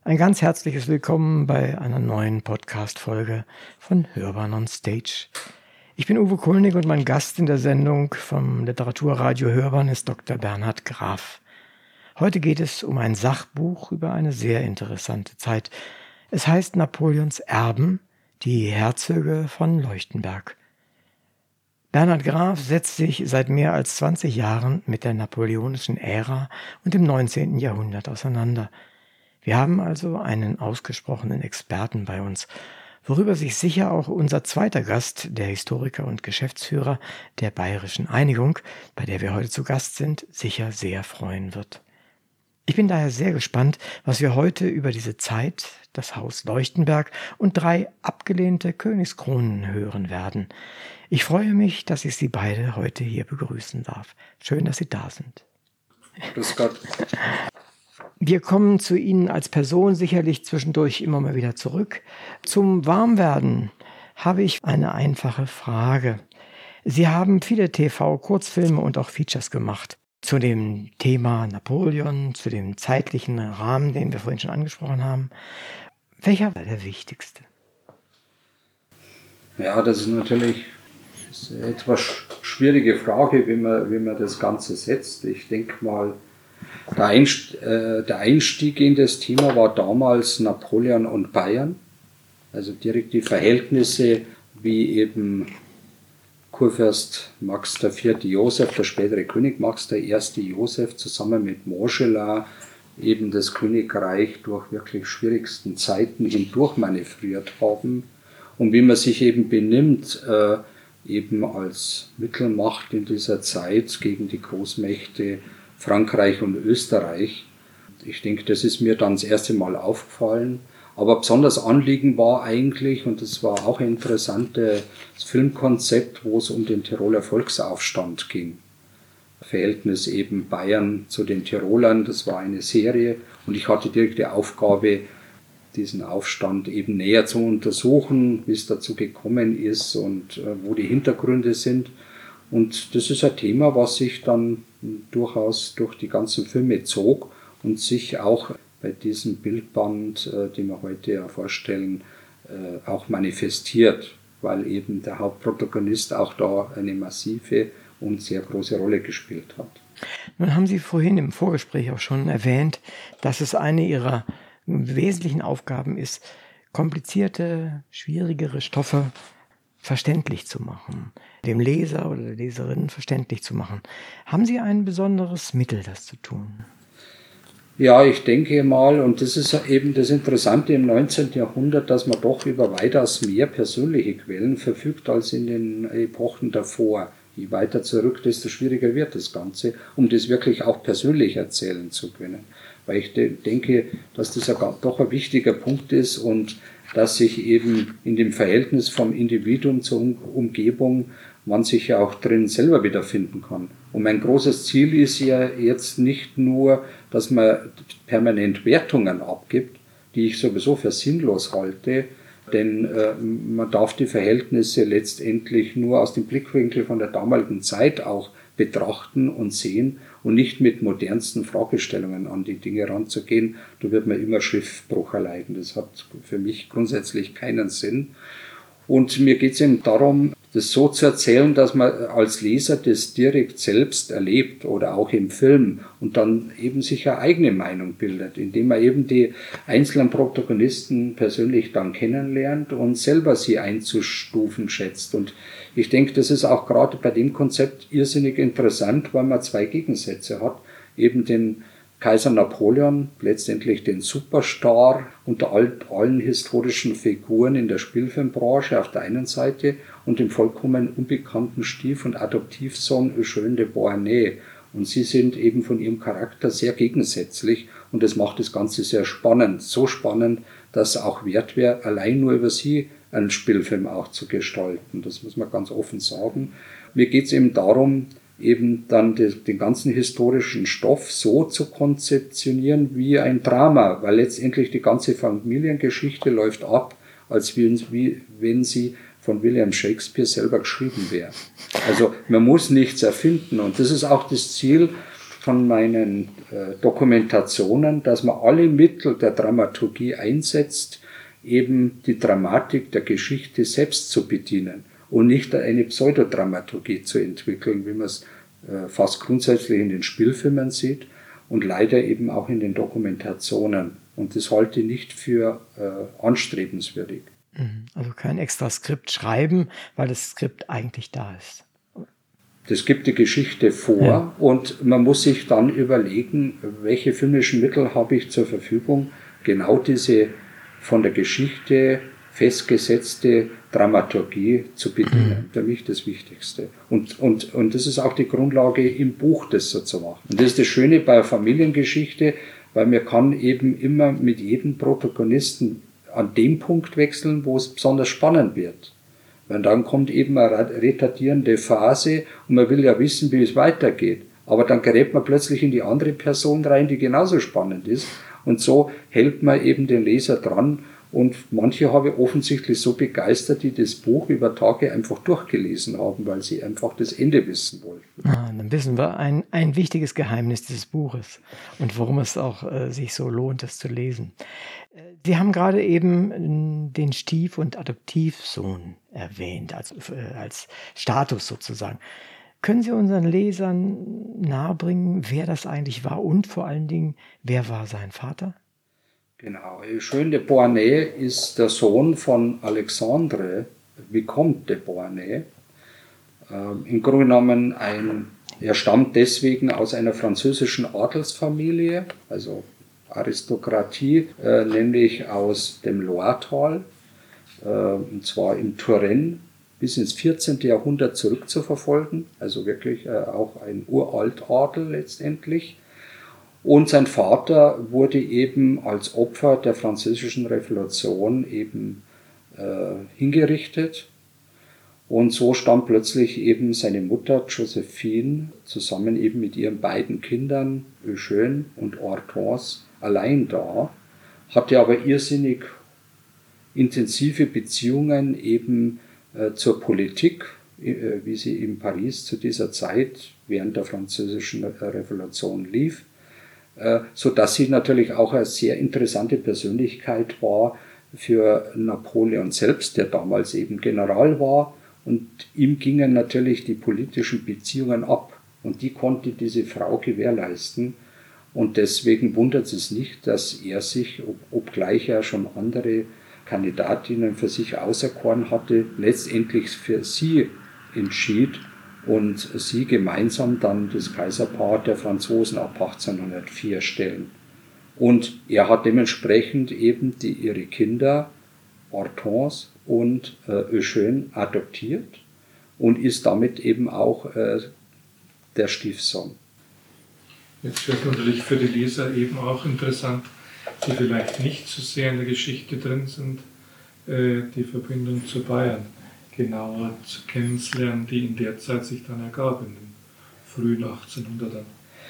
Ein ganz herzliches Willkommen bei einer neuen Podcast-Folge von Hörbahn on Stage. Ich bin Uwe Kulnig und mein Gast in der Sendung vom Literaturradio Hörbahn ist Dr. Bernhard Graf. Heute geht es um ein Sachbuch über eine sehr interessante Zeit. Es heißt Napoleons Erben, die Herzöge von Leuchtenberg. Bernhard Graf setzt sich seit mehr als 20 Jahren mit der napoleonischen Ära und dem 19. Jahrhundert auseinander. Wir haben also einen ausgesprochenen Experten bei uns, worüber sich sicher auch unser zweiter Gast, der Historiker und Geschäftsführer der Bayerischen Einigung, bei der wir heute zu Gast sind, sicher sehr freuen wird. Ich bin daher sehr gespannt, was wir heute über diese Zeit, das Haus Leuchtenberg und 3 abgelehnte Königskronen hören werden. Ich freue mich, dass ich Sie beide heute hier begrüßen darf. Schön, dass Sie da sind. Grüß Gott. Wir kommen zu Ihnen als Person sicherlich zwischendurch immer mal wieder zurück. Zum Warmwerden habe ich eine einfache Frage. Sie haben viele TV-Kurzfilme und auch Features gemacht zu dem Thema Napoleon, zu dem zeitlichen Rahmen, den wir vorhin schon angesprochen haben. Welcher war der wichtigste? Ja, das ist natürlich eine etwas schwierige Frage, wie man das Ganze setzt. Ich denke mal, der Einstieg in das Thema war damals Napoleon und Bayern. Also direkt die Verhältnisse, wie eben Kurfürst Max IV. Joseph, der spätere König Max I. Joseph, zusammen mit Montgelas eben das Königreich durch wirklich schwierigsten Zeiten hindurch manövriert haben. Und wie man sich eben benimmt, eben als Mittelmacht in dieser Zeit gegen die Großmächte Frankreich und Österreich. Ich denke, das ist mir dann das erste Mal aufgefallen. Aber besonders Anliegen war eigentlich, und das war auch ein interessantes Filmkonzept, wo es um den Tiroler Volksaufstand ging. Verhältnis eben Bayern zu den Tirolern, das war eine Serie. Und ich hatte direkt die Aufgabe, diesen Aufstand eben näher zu untersuchen, wie es dazu gekommen ist und wo die Hintergründe sind. Und das ist ein Thema, was sich dann durchaus durch die ganzen Filme zog und sich auch bei diesem Bildband, den wir heute ja vorstellen, auch manifestiert, weil eben der Hauptprotagonist auch da eine massive und sehr große Rolle gespielt hat. Nun haben Sie vorhin im Vorgespräch auch schon erwähnt, dass es eine Ihrer wesentlichen Aufgaben ist, komplizierte, schwierigere Stoffe verständlich zu machen, dem Leser oder der Leserin verständlich zu machen. Haben Sie ein besonderes Mittel, das zu tun? Ja, ich denke mal, und das ist eben das Interessante im 19. Jahrhundert, dass man doch über weitaus mehr persönliche Quellen verfügt als in den Epochen davor. Je weiter zurück, desto schwieriger wird das Ganze, um das wirklich auch persönlich erzählen zu können. Weil ich denke, dass das doch ein wichtiger Punkt ist und dass sich eben in dem Verhältnis vom Individuum zur Umgebung man sich ja auch drin selber wiederfinden kann. Und mein großes Ziel ist ja jetzt nicht nur, dass man permanent Wertungen abgibt, die ich sowieso für sinnlos halte, denn man darf die Verhältnisse letztendlich nur aus dem Blickwinkel von der damaligen Zeit auch betrachten und sehen und nicht mit modernsten Fragestellungen an die Dinge ranzugehen. Da wird man immer Schriftbruch erleiden. Das hat für mich grundsätzlich keinen Sinn. Und mir geht es eben darum, das so zu erzählen, dass man als Leser das direkt selbst erlebt oder auch im Film und dann eben sich eine eigene Meinung bildet, indem man eben die einzelnen Protagonisten persönlich dann kennenlernt und selber sie einzustufen schätzt. Und ich denke, das ist auch gerade bei dem Konzept irrsinnig interessant, weil man 2 Gegensätze hat, eben den Kaiser Napoleon, letztendlich den Superstar unter allen historischen Figuren in der Spielfilmbranche auf der einen Seite und den vollkommen unbekannten Stief- und Adoptivsohn Eugène de Beauharnais. Und sie sind eben von ihrem Charakter sehr gegensätzlich und das macht das Ganze sehr spannend. So spannend, dass es auch wert wäre, allein nur über sie einen Spielfilm auch zu gestalten. Das muss man ganz offen sagen. Mir geht es eben darum, eben dann den ganzen historischen Stoff so zu konzeptionieren wie ein Drama, weil letztendlich die ganze Familiengeschichte läuft ab, als wenn sie von William Shakespeare selber geschrieben wäre. Also man muss nichts erfinden und das ist auch das Ziel, von meinen Dokumentationen, dass man alle Mittel der Dramaturgie einsetzt, eben die Dramatik der Geschichte selbst zu bedienen und nicht eine Pseudodramaturgie zu entwickeln, wie man es fast grundsätzlich in den Spielfilmen sieht und leider eben auch in den Dokumentationen. Und das halte ich nicht für anstrebenswürdig. Also kein extra Skript schreiben, weil das Skript eigentlich da ist. Das gibt die Geschichte vor und man muss sich dann überlegen, welche filmischen Mittel habe ich zur Verfügung, genau diese von der Geschichte festgesetzte Dramaturgie zu bedienen. Für mich das Wichtigste. Und das ist auch die Grundlage im Buch, das so zu machen. Und das ist das Schöne bei der Familiengeschichte, weil man kann eben immer mit jedem Protagonisten an dem Punkt wechseln, wo es besonders spannend wird. Weil dann kommt eben eine retardierende Phase und man will ja wissen, wie es weitergeht. Aber dann gerät man plötzlich in die andere Person rein, die genauso spannend ist. Und so hält man eben den Leser dran. Und manche habe ich offensichtlich so begeistert, die das Buch über Tage einfach durchgelesen haben, weil sie einfach das Ende wissen wollten. Dann wissen wir ein wichtiges Geheimnis dieses Buches und warum es auch sich so lohnt, es zu lesen. Sie haben gerade eben den Stief- und Adoptivsohn erwähnt, als Status sozusagen. Können Sie unseren Lesern nahebringen, wer das eigentlich war und vor allen Dingen, wer war sein Vater? Genau, Eugène de Beauharnais ist der Sohn von Alexandre Vicomte de Beauharnais. Im Grunde genommen er stammt deswegen aus einer französischen Adelsfamilie, also Aristokratie, nämlich aus dem Loiretal, und zwar in Touraine, bis ins 14. Jahrhundert zurückzuverfolgen, also wirklich auch ein Uraltadel letztendlich. Und sein Vater wurde eben als Opfer der Französischen Revolution eben hingerichtet. Und so stand plötzlich eben seine Mutter Josephine zusammen eben mit ihren beiden Kindern Eugène und Hortense allein da, hatte aber irrsinnig intensive Beziehungen eben zur Politik, wie sie in Paris zu dieser Zeit während der Französischen Revolution lief, so dass sie natürlich auch eine sehr interessante Persönlichkeit war für Napoleon selbst, der damals eben General war, und ihm gingen natürlich die politischen Beziehungen ab und die konnte diese Frau gewährleisten. Und deswegen wundert es nicht, dass er sich, obgleich er schon andere Kandidatinnen für sich auserkoren hatte, letztendlich für sie entschied und sie gemeinsam dann das Kaiserpaar der Franzosen ab 1804 stellen. Und er hat dementsprechend eben ihre Kinder Hortense und Eugène adoptiert und ist damit eben auch der Stiefsohn. Jetzt wird natürlich für die Leser eben auch interessant, die vielleicht nicht so sehr in der Geschichte drin sind, die Verbindung zu Bayern genauer zu kennenzulernen, die in der Zeit sich dann ergab, in den frühen 1800ern.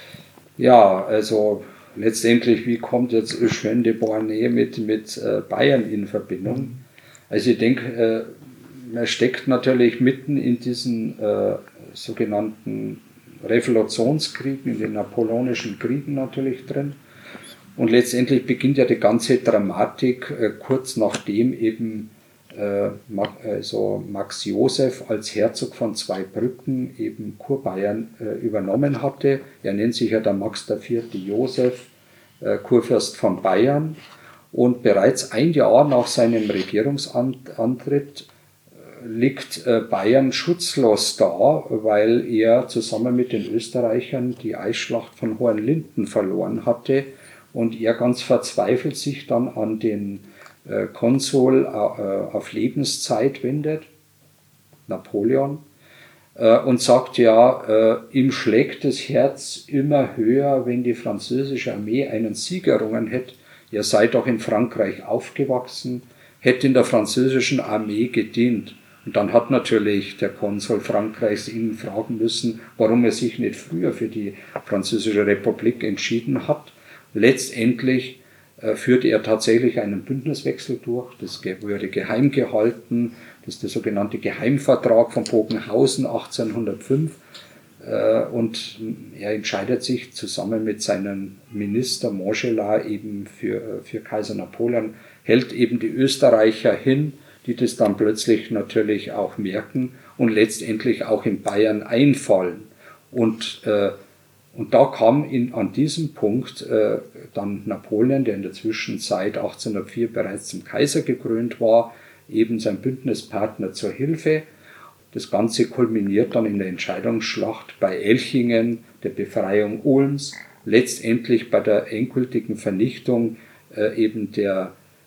Ja, also letztendlich, wie kommt jetzt Eugène de Beauharnais mit Bayern in Verbindung? Also ich denke, man steckt natürlich mitten in diesen sogenannten Revolutionskriegen, in den napoleonischen Kriegen natürlich drin. Und letztendlich beginnt ja die ganze Dramatik kurz nachdem eben Max Joseph als Herzog von Zweibrücken eben Kurbayern übernommen hatte. Er nennt sich ja der Max IV. Joseph, Kurfürst von Bayern. Und bereits ein Jahr nach seinem Regierungsantritt liegt Bayern schutzlos da, weil er zusammen mit den Österreichern die Eisschlacht von Hohenlinden verloren hatte und er ganz verzweifelt sich dann an den Konsul auf Lebenszeit wendet, Napoleon, und sagt ja, ihm schlägt das Herz immer höher, wenn die französische Armee einen Sieg errungen hätte. Er sei doch in Frankreich aufgewachsen, hätte in der französischen Armee gedient. Und dann hat natürlich der Konsul Frankreichs ihn fragen müssen, warum er sich nicht früher für die Französische Republik entschieden hat. Letztendlich führte er tatsächlich einen Bündniswechsel durch, das wurde geheim gehalten, das ist der sogenannte Geheimvertrag von Bogenhausen 1805. und er entscheidet sich zusammen mit seinem Minister Montgelas eben für Kaiser Napoleon, hält eben die Österreicher hin, die das dann plötzlich natürlich auch merken und letztendlich auch in Bayern einfallen. Und da kam an diesem Punkt dann Napoleon, der in der Zwischenzeit 1804 bereits zum Kaiser gekrönt war, eben sein Bündnispartner zur Hilfe. Das Ganze kulminiert dann in der Entscheidungsschlacht bei Elchingen, der Befreiung Ulms, letztendlich bei der endgültigen Vernichtung eben der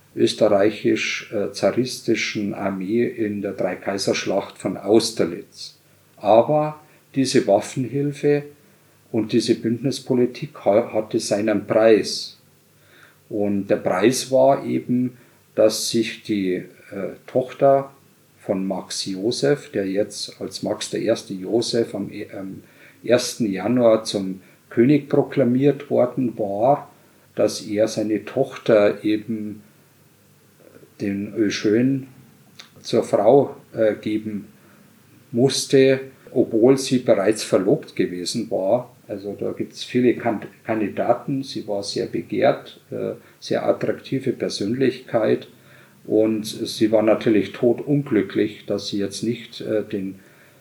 österreichisch-zaristischen Armee in der Dreikaiserschlacht von Austerlitz. Aber diese Waffenhilfe und diese Bündnispolitik hatte seinen Preis. Und der Preis war eben, dass sich die Tochter von Max Joseph, der jetzt als Max I. Joseph am 1. Januar zum König proklamiert worden war, dass er seine Tochter eben den Eugène zur Frau geben musste, obwohl sie bereits verlobt gewesen war. Also da gibt es viele Kandidaten, sie war sehr begehrt, sehr attraktive Persönlichkeit. Und sie war natürlich todunglücklich, dass sie jetzt nicht den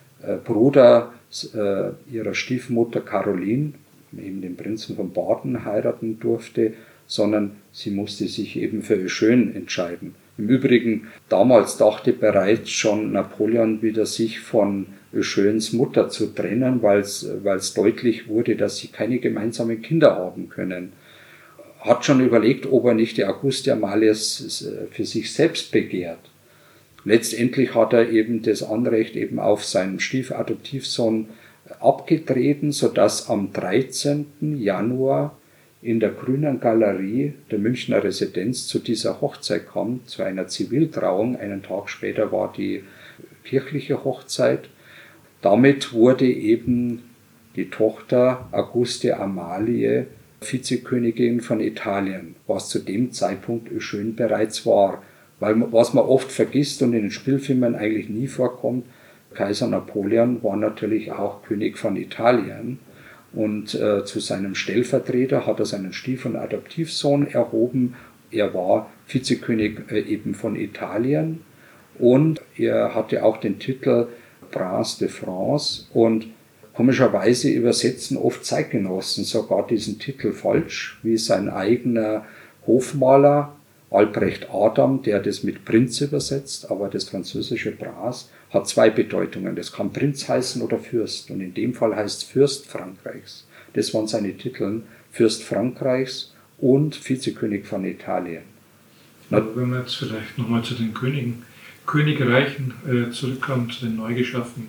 Bruder ihrer Stiefmutter Caroline, eben den Prinzen von Baden, heiraten durfte, sondern sie musste sich eben für Eugène entscheiden. Im Übrigen, damals dachte bereits schon Napoleon wieder, sich von Eugènes Mutter zu trennen, weil es deutlich wurde, dass sie keine gemeinsamen Kinder haben können. Hat schon überlegt, ob er nicht die Auguste Amalie für sich selbst begehrt. Letztendlich hat er eben das Anrecht eben auf seinen Stiefadoptivsohn abgetreten, sodass am 13. Januar in der Grünen Galerie der Münchner Residenz zu dieser Hochzeit kam, zu einer Ziviltrauung. Einen Tag später war die kirchliche Hochzeit. Damit wurde eben die Tochter Auguste Amalie Vizekönigin von Italien, was zu dem Zeitpunkt Eugène bereits war. Weil was man oft vergisst und in den Spielfilmen eigentlich nie vorkommt, Kaiser Napoleon war natürlich auch König von Italien und zu seinem Stellvertreter hat er seinen Stief- und Adoptivsohn erhoben. Er war Vizekönig eben von Italien und er hatte auch den Titel Prince de France und komischerweise übersetzen oft Zeitgenossen sogar diesen Titel falsch, wie sein eigener Hofmaler Albrecht Adam, der das mit Prinz übersetzt, aber das französische Prince hat zwei Bedeutungen. Das kann Prinz heißen oder Fürst und in dem Fall heißt es Fürst Frankreichs. Das waren seine Titel, Fürst Frankreichs und Vizekönig von Italien. Aber wenn wir jetzt vielleicht nochmal zu den Königreichen zurückkommen, zu den neu geschaffenen,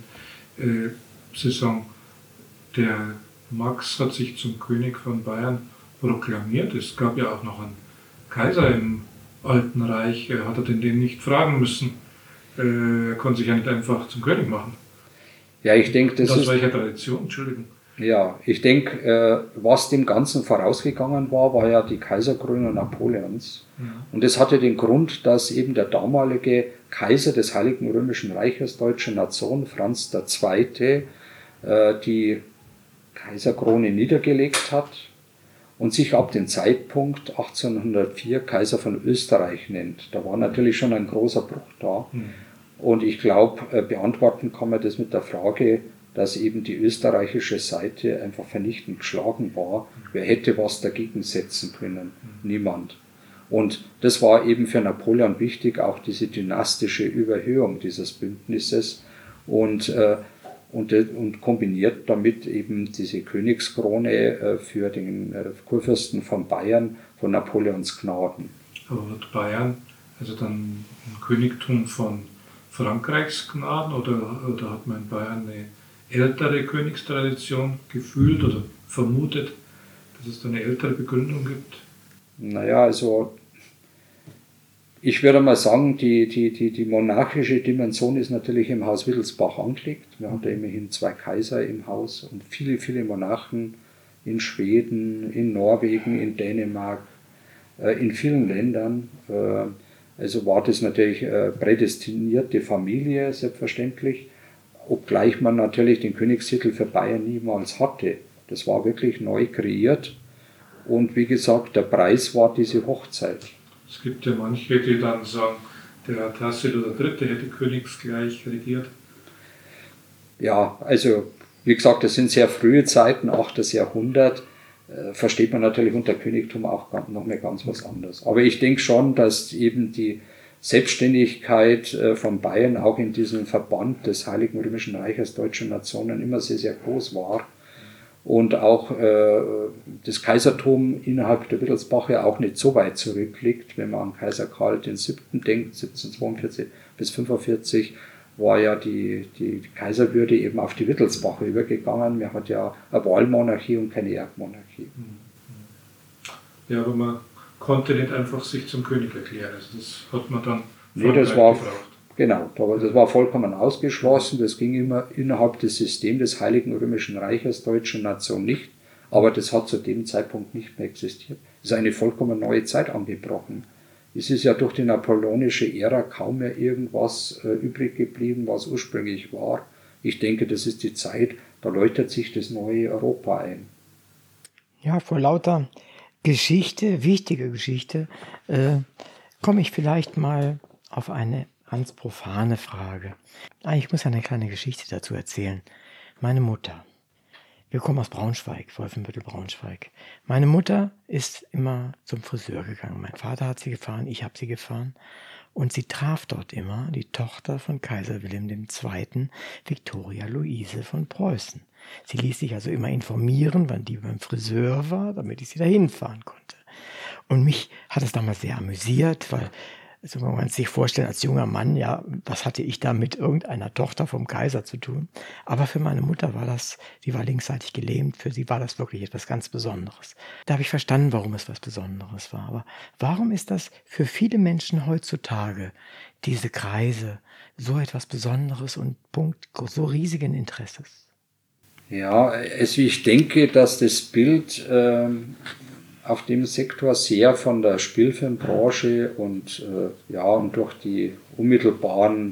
Sie sagen, der Max hat sich zum König von Bayern proklamiert. Es gab ja auch noch einen Kaiser im Alten Reich. Hat er den nicht fragen müssen? Er konnte sich ja nicht einfach zum König machen. Ja, ich denke, das ist... Aus welcher Tradition? Entschuldigung. Ja, ich denke, was dem Ganzen vorausgegangen war ja die Kaiserkrönung Napoleons. Ja. Und das hatte den Grund, dass eben der damalige Kaiser des Heiligen Römischen Reiches, deutsche Nation, Franz II., die Kaiserkrone niedergelegt hat und sich ab dem Zeitpunkt 1804 Kaiser von Österreich nennt. Da war natürlich schon ein großer Bruch da. Mhm. Und ich glaube, beantworten kann man das mit der Frage, dass eben die österreichische Seite einfach vernichtend geschlagen war. Wer hätte was dagegen setzen können? Niemand. Und das war eben für Napoleon wichtig, auch diese dynastische Überhöhung dieses Bündnisses und kombiniert damit eben diese Königskrone für den Kurfürsten von Bayern von Napoleons Gnaden. Aber wird Bayern also dann ein Königtum von Frankreichs Gnaden oder hat man in Bayern eine ältere Königstradition gefühlt oder vermutet, dass es da eine ältere Begründung gibt? Naja, also ich würde mal sagen, die monarchische Dimension ist natürlich im Haus Wittelsbach angelegt. Wir haben da immerhin 2 Kaiser im Haus und viele, viele Monarchen in Schweden, in Norwegen, in Dänemark, in vielen Ländern. Also war das natürlich prädestinierte Familie, selbstverständlich. obgleich man natürlich den Königstitel für Bayern niemals hatte. Das war wirklich neu kreiert und wie gesagt, der Preis war diese Hochzeit. Es gibt ja manche, die dann sagen, der Tassilo III. Hätte königsgleich regiert. Ja, also wie gesagt, das sind sehr frühe Zeiten, 8. Jahrhundert, versteht man natürlich unter Königtum auch noch mehr ganz was anderes. Aber ich denke schon, dass eben die Selbstständigkeit von Bayern auch in diesem Verband des Heiligen Römischen Reiches Deutscher Nationen immer sehr, sehr groß war. Und auch das Kaisertum innerhalb der Wittelsbacher auch nicht so weit zurückliegt. Wenn man an Kaiser Karl VII. Denkt, 1742 bis 1745, war ja die Kaiserwürde eben auf die Wittelsbacher übergegangen. Man hat ja eine Wahlmonarchie und keine Erbmonarchie. Ja, aber man konnte nicht einfach sich zum König erklären. Also das hat man dann gebraucht. Genau, das war vollkommen ausgeschlossen. Das ging immer innerhalb des Systems des Heiligen Römischen Reiches Deutscher Nation nicht. Aber das hat zu dem Zeitpunkt nicht mehr existiert. Es ist eine vollkommen neue Zeit angebrochen. Es ist ja durch die napoleonische Ära kaum mehr irgendwas übrig geblieben, was ursprünglich war. Ich denke, das ist die Zeit, da läutet sich das neue Europa ein. Ja, vor lauter Geschichte, wichtige Geschichte, komme ich vielleicht mal auf eine ganz profane Frage. Ich muss eine kleine Geschichte dazu erzählen. Meine Mutter. Wir kommen aus Braunschweig, Wolfenbüttel-Braunschweig. Meine Mutter ist immer zum Friseur gegangen. Mein Vater hat sie gefahren, ich habe sie gefahren. Und sie traf dort immer die Tochter von Kaiser Wilhelm II., Viktoria Luise von Preußen. Sie ließ sich also immer informieren, wann die beim Friseur war, damit ich sie dahin fahren konnte. Und mich hat es damals sehr amüsiert, weil also man kann sich vorstellen, als junger Mann, ja, was hatte ich da mit irgendeiner Tochter vom Kaiser zu tun? Aber für meine Mutter war das, die war linksseitig gelähmt, für sie war das wirklich etwas ganz Besonderes. Da habe ich verstanden, warum es was Besonderes war. Aber warum ist das für viele Menschen heutzutage, diese Kreise, so etwas Besonderes und Punkt so riesigen Interesses? Ja, also ich denke, dass das Bild auf dem Sektor sehr von der Spielfilmbranche und durch die unmittelbaren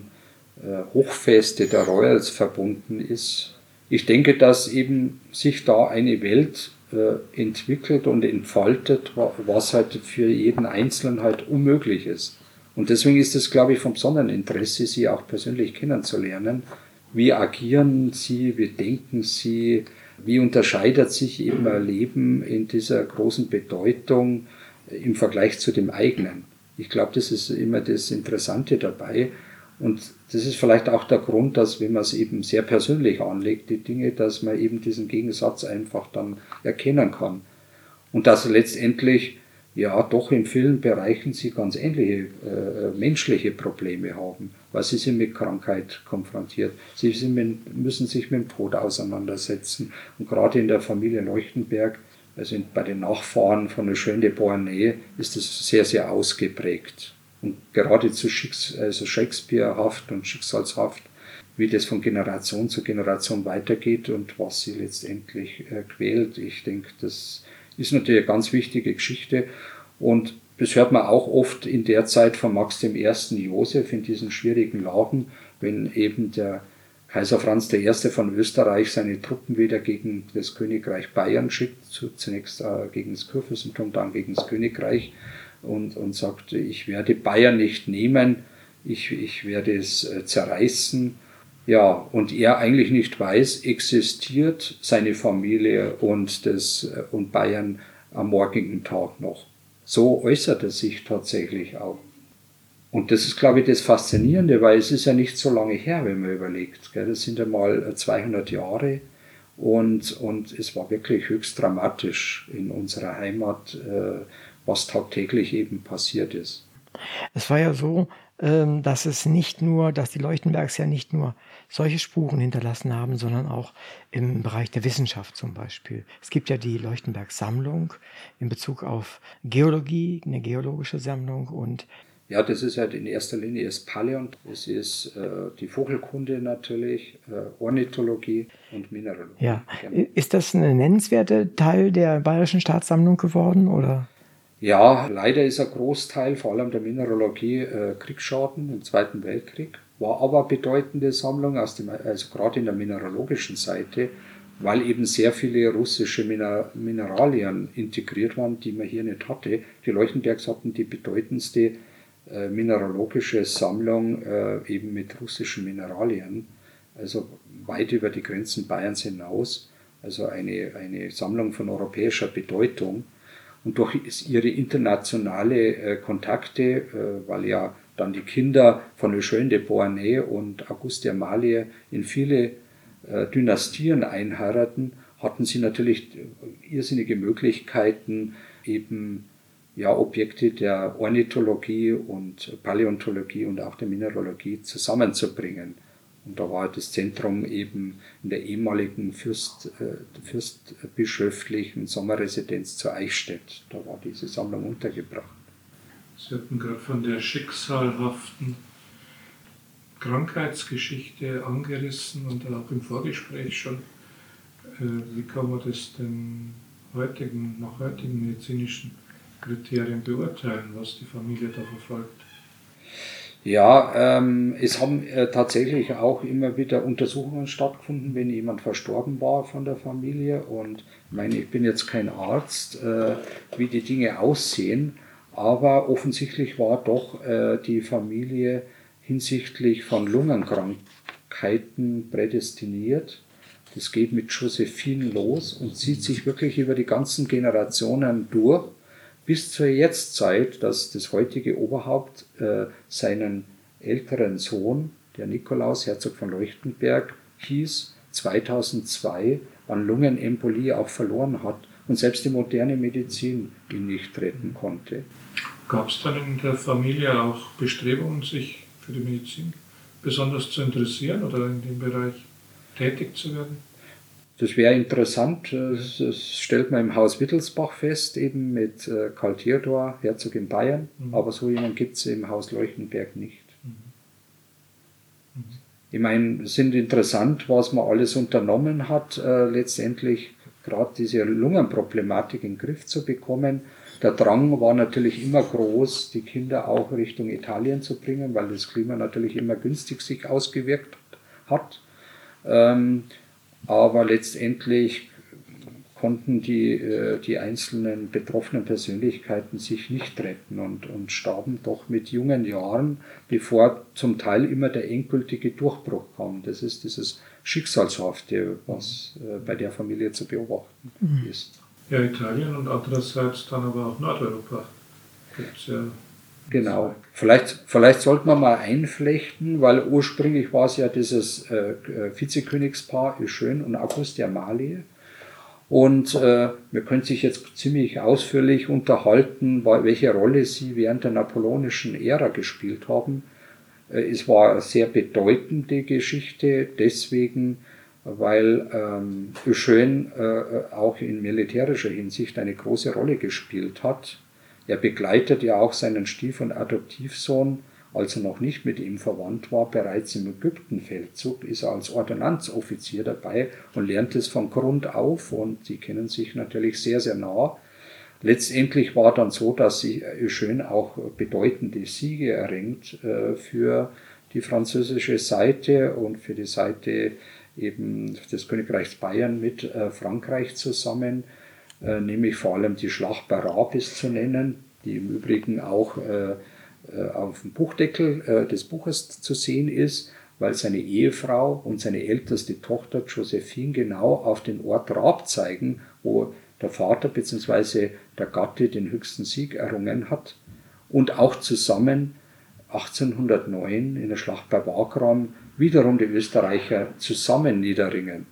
Hochfeste der Royals verbunden ist. Ich denke, dass eben sich da eine Welt entwickelt und entfaltet, was halt für jeden Einzelnen halt unmöglich ist. Und deswegen ist es, glaube ich, von besonderem Interesse, sie auch persönlich kennenzulernen. Wie agieren sie, wie denken sie, wie unterscheidet sich eben ein Leben in dieser großen Bedeutung im Vergleich zu dem eigenen? Ich glaube, das ist immer das Interessante dabei. Und das ist vielleicht auch der Grund, dass, wenn man es eben sehr persönlich anlegt, die Dinge, dass man eben diesen Gegensatz einfach dann erkennen kann. Und dass letztendlich ja doch in vielen Bereichen sie ganz ähnliche menschliche Probleme haben, weil sie sind mit Krankheit konfrontiert, sie müssen sich mit dem Tod auseinandersetzen. Und gerade in der Familie Leuchtenberg, also bei den Nachfahren von der Schön de Beauharnais, ist das sehr, sehr ausgeprägt. Und geradezu Shakespearehaft und schicksalshaft, wie das von Generation zu Generation weitergeht und was sie letztendlich quält. Ich denke, das ist natürlich eine ganz wichtige Geschichte und das hört man auch oft in der Zeit von Max I. Joseph in diesen schwierigen Lagen, wenn eben der Kaiser Franz I. von Österreich seine Truppen wieder gegen das Königreich Bayern schickt, zunächst gegen das Kurfürstentum, dann gegen das Königreich und sagt, ich werde Bayern nicht nehmen, ich werde es zerreißen. Ja, und er eigentlich nicht weiß, existiert seine Familie und Bayern am morgigen Tag noch. So äußert er sich tatsächlich auch. Und das ist, glaube ich, das Faszinierende, weil es ist ja nicht so lange her, wenn man überlegt. Gell? Das sind ja mal 200 Jahre und es war wirklich höchst dramatisch in unserer Heimat, was tagtäglich eben passiert ist. Es war ja so, dass die Leuchtenbergs ja nicht nur solche Spuren hinterlassen haben, sondern auch im Bereich der Wissenschaft zum Beispiel. Es gibt ja die Leuchtenberg-Sammlung in Bezug auf Geologie, eine geologische Sammlung und ja, das ist halt in erster Linie das Paläont, es ist die Vogelkunde natürlich, Ornithologie und Mineralogie. Ja, ist das ein nennenswerter Teil der Bayerischen Staatssammlung geworden, oder? Ja, leider ist ein Großteil, vor allem der Mineralogie, Kriegsschaden im Zweiten Weltkrieg. war aber eine bedeutende Sammlung, also gerade in der mineralogischen Seite, weil eben sehr viele russische Mineralien integriert waren, die man hier nicht hatte. Die Leuchtenbergs hatten die bedeutendste mineralogische Sammlung eben mit russischen Mineralien, also weit über die Grenzen Bayerns hinaus, also eine Sammlung von europäischer Bedeutung. Und durch ihre internationale Kontakte, weil ja dann die Kinder von Eugène de Beauharnais und Auguste Amalie in viele Dynastien einheiraten, hatten sie natürlich irrsinnige Möglichkeiten, eben ja, Objekte der Ornithologie und Paläontologie und auch der Mineralogie zusammenzubringen. Und da war das Zentrum eben in der ehemaligen fürstbischöflichen Sommerresidenz zu Eichstätt. Da war diese Sammlung untergebracht. Sie hatten gerade von der schicksalhaften Krankheitsgeschichte angerissen und auch im Vorgespräch schon. Wie kann man das denn nach heutigen medizinischen Kriterien beurteilen, was die Familie da verfolgt? Ja, es haben tatsächlich auch immer wieder Untersuchungen stattgefunden, wenn jemand verstorben war von der Familie. Und ich bin jetzt kein Arzt, wie die Dinge aussehen, aber offensichtlich war doch die Familie hinsichtlich von Lungenkrankheiten prädestiniert. Das geht mit Josephine los und zieht sich wirklich über die ganzen Generationen durch, bis zur Jetztzeit, dass das heutige Oberhaupt seinen älteren Sohn, der Nikolaus, Herzog von Leuchtenberg, hieß, 2002 an Lungenembolie auch verloren hat und selbst die moderne Medizin ihn nicht retten konnte. Gab es dann in der Familie auch Bestrebungen, sich für die Medizin besonders zu interessieren oder in dem Bereich tätig zu werden? Das wäre interessant, das stellt man im Haus Wittelsbach fest, eben mit Karl Theodor, Herzog in Bayern, aber so jemand gibt es im Haus Leuchtenberg nicht. Ich meine, es ist interessant, was man alles unternommen hat, letztendlich gerade diese Lungenproblematik in den Griff zu bekommen. Der Drang war natürlich immer groß, die Kinder auch Richtung Italien zu bringen, weil das Klima natürlich immer günstig sich ausgewirkt hat. Aber letztendlich konnten die einzelnen betroffenen Persönlichkeiten sich nicht retten und starben doch mit jungen Jahren, bevor zum Teil immer der endgültige Durchbruch kam. Das ist dieses Schicksalshafte, was bei der Familie zu beobachten ist. Ja, Italien und andererseits dann aber auch Nordeuropa. Gibt's ja. Genau. Vielleicht sollte man mal einflechten, weil ursprünglich war es ja dieses Vizekönigspaar Eugène und Auguste Amalie. Und wir können sich jetzt ziemlich ausführlich unterhalten, welche Rolle sie während der napoleonischen Ära gespielt haben. Es war eine sehr bedeutende Geschichte, deswegen, weil Eugène auch in militärischer Hinsicht eine große Rolle gespielt hat. Er begleitet ja auch seinen Stief- und Adoptivsohn, als er noch nicht mit ihm verwandt war, bereits im Ägyptenfeldzug, ist er als Ordonnanzoffizier dabei und lernt es von Grund auf und die kennen sich natürlich sehr, sehr nah. Letztendlich war dann so, dass Eugène auch bedeutende Siege erringt für die französische Seite und für die Seite eben des Königreichs Bayern mit Frankreich zusammen, nämlich vor allem die Schlacht bei Rabis zu nennen, die im Übrigen auch auf dem Buchdeckel des Buches zu sehen ist, weil seine Ehefrau und seine älteste Tochter Josephine genau auf den Ort Rab zeigen, wo der Vater bzw. der Gatte den höchsten Sieg errungen hat und auch zusammen 1809 in der Schlacht bei Wagram wiederum die Österreicher zusammen niederringen.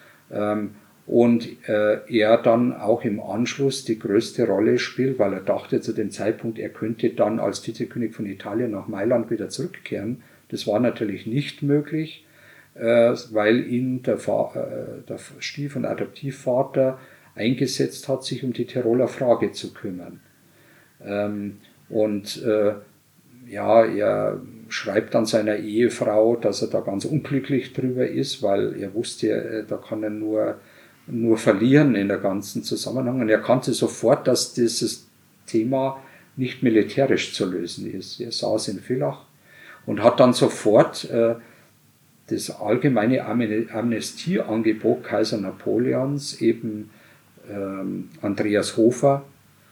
Und er dann auch im Anschluss die größte Rolle spielt, weil er dachte zu dem Zeitpunkt, er könnte dann als Vizekönig von Italien nach Mailand wieder zurückkehren. Das war natürlich nicht möglich, weil ihn der Stief- und Adoptivvater eingesetzt hat, sich um die Tiroler Frage zu kümmern. Er schreibt dann seiner Ehefrau, dass er da ganz unglücklich drüber ist, weil er wusste, da kann er nur verlieren in der ganzen Zusammenhang. Und er kannte sofort, dass dieses Thema nicht militärisch zu lösen ist. Er saß in Villach und hat dann sofort das allgemeine Amnestieangebot Kaiser Napoleons eben Andreas Hofer,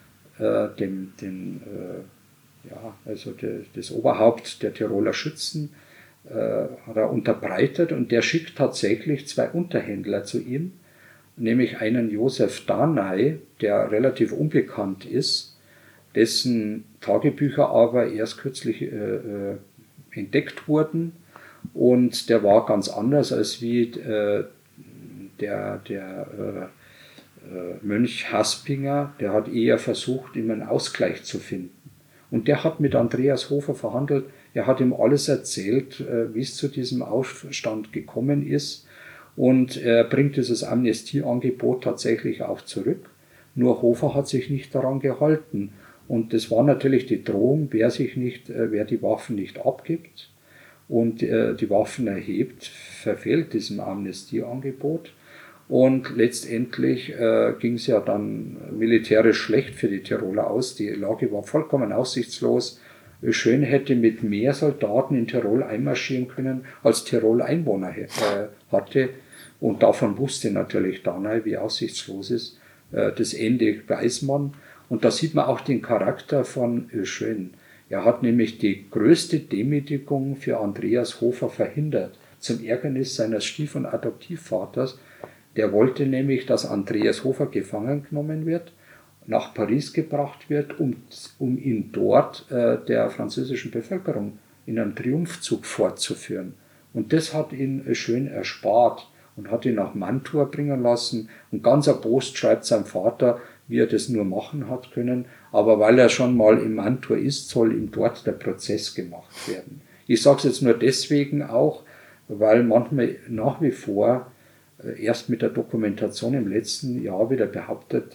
das Oberhaupt der Tiroler Schützen, hat er unterbreitet, und der schickt tatsächlich 2 Unterhändler zu ihm, nämlich einen Josef Danay, der relativ unbekannt ist, dessen Tagebücher aber erst kürzlich entdeckt wurden, und der war ganz anders als wie der Mönch Haspinger. Der hat eher versucht, ihm einen Ausgleich zu finden. Und der hat mit Andreas Hofer verhandelt. Er hat ihm alles erzählt, wie es zu diesem Aufstand gekommen ist. Und er bringt dieses Amnestieangebot tatsächlich auch zurück. Nur Hofer hat sich nicht daran gehalten. Und das war natürlich die Drohung, wer die Waffen nicht abgibt und die Waffen erhebt, verfehlt diesem Amnestieangebot. Und letztendlich ging es ja dann militärisch schlecht für die Tiroler aus. Die Lage war vollkommen aussichtslos. Schön hätte mit mehr Soldaten in Tirol einmarschieren können, als Tirol Einwohner hatte. Und davon wusste natürlich Danay, wie aussichtslos ist. Das Ende weiß man. Und da sieht man auch den Charakter von Schön. Er hat nämlich die größte Demütigung für Andreas Hofer verhindert, zum Ärgernis seines Stief- und Adoptivvaters. Der wollte nämlich, dass Andreas Hofer gefangen genommen wird, nach Paris gebracht wird, um ihn dort der französischen Bevölkerung in einem Triumphzug fortzuführen. Und das hat ihn Schön erspart und hat ihn nach Mantua bringen lassen. Und ganz erbost schreibt sein Vater, wie er das nur machen hat können. Aber weil er schon mal in Mantua ist, soll ihm dort der Prozess gemacht werden. Ich sage es jetzt nur deswegen auch, weil manchmal nach wie vor erst mit der Dokumentation im letzten Jahr wieder behauptet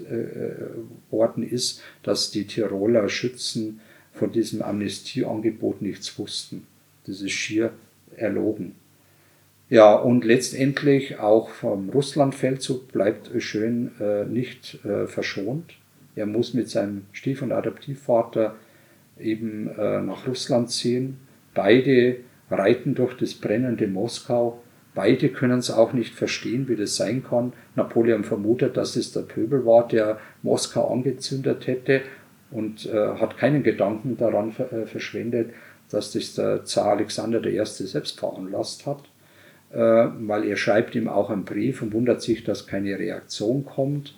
worden ist, dass die Tiroler Schützen von diesem Amnestieangebot nichts wussten. Das ist schier erlogen. Ja, und letztendlich auch vom Russlandfeldzug bleibt Schön nicht verschont. Er muss mit seinem Stief- und Adoptivvater eben nach Russland ziehen. Beide reiten durch das brennende Moskau. Beide können es auch nicht verstehen, wie das sein kann. Napoleon vermutet, dass es der Pöbel war, der Moskau angezündet hätte, und hat keinen Gedanken daran verschwendet, dass das der Zar Alexander I. selbst veranlasst hat, weil er schreibt ihm auch einen Brief und wundert sich, dass keine Reaktion kommt.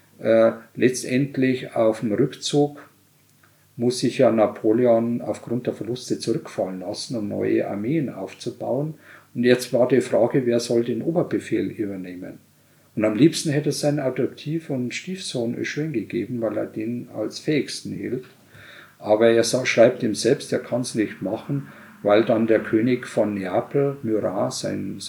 Letztendlich auf dem Rückzug muss sich ja Napoleon aufgrund der Verluste zurückfallen lassen, um neue Armeen aufzubauen. Und jetzt war die Frage, wer soll den Oberbefehl übernehmen? Und am liebsten hätte es seinen Adoptiv- und Stiefsohn Schön gegeben, weil er den als fähigsten hielt. Aber er schreibt ihm selbst, er kann es nicht machen, weil dann der König von Neapel, Murat, sein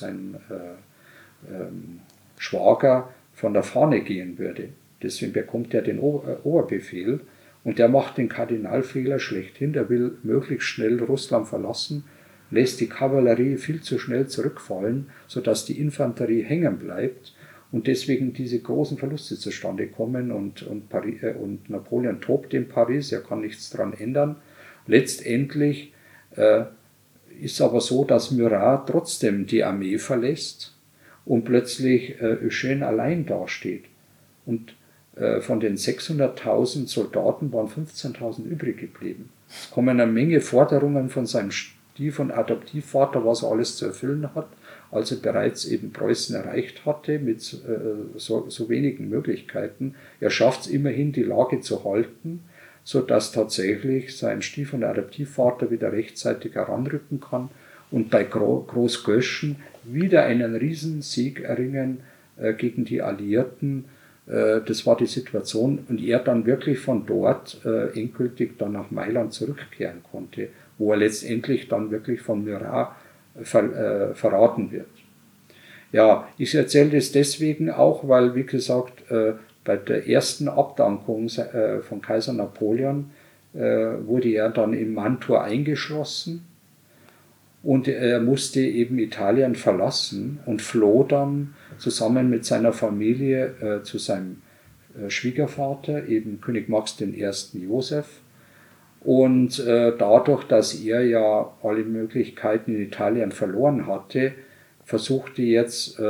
Schwager, von der Fahne gehen würde. Deswegen bekommt er den Oberbefehl, und der macht den Kardinalfehler schlechthin. Der will möglichst schnell Russland verlassen, lässt die Kavallerie viel zu schnell zurückfallen, sodass die Infanterie hängen bleibt und deswegen diese großen Verluste zustande kommen, und Napoleon tobt in Paris, er kann nichts daran ändern. Letztendlich ist aber so, dass Murat trotzdem die Armee verlässt und plötzlich Eugène allein dasteht. Und von den 600.000 Soldaten waren 15.000 übrig geblieben. Es kommen eine Menge Forderungen von seinem Stief- und Adoptivvater, was er alles zu erfüllen hat, als er bereits eben Preußen erreicht hatte, mit so wenigen Möglichkeiten. Er schafft es immerhin, die Lage zu halten, sodass tatsächlich sein Stief- und Adoptivvater wieder rechtzeitig heranrücken kann und bei Großgöschen wieder einen Riesensieg erringen gegen die Alliierten. Das war die Situation, und er dann wirklich von dort endgültig dann nach Mailand zurückkehren konnte, wo er letztendlich dann wirklich von Murat verraten wird. Ja, ich erzähle das deswegen auch, weil, wie gesagt, bei der ersten Abdankung von Kaiser Napoleon wurde er dann in Mantua eingeschlossen, und er musste eben Italien verlassen und floh dann zusammen mit seiner Familie zu seinem Schwiegervater, eben König Max I. Joseph. Und dadurch, dass er ja alle Möglichkeiten in Italien verloren hatte, versuchte jetzt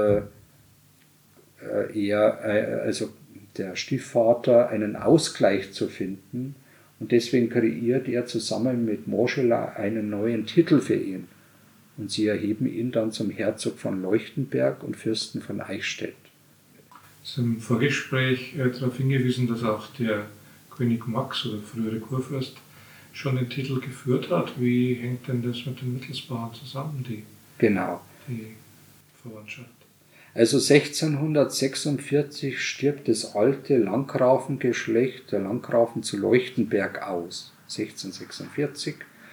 also der Stiefvater, einen Ausgleich zu finden. Und deswegen kreiert er zusammen mit Moschela einen neuen Titel für ihn. Und sie erheben ihn dann zum Herzog von Leuchtenberg und Fürsten von Eichstätt. Es ist im Vorgespräch darauf hingewiesen, dass auch der König Max oder frühere Kurfürst schon den Titel geführt hat. Wie hängt denn das mit den Wittelsbachern zusammen, die Verwandtschaft? Also 1646 stirbt das alte Landgrafengeschlecht, der Landgrafen zu Leuchtenberg aus. 1646.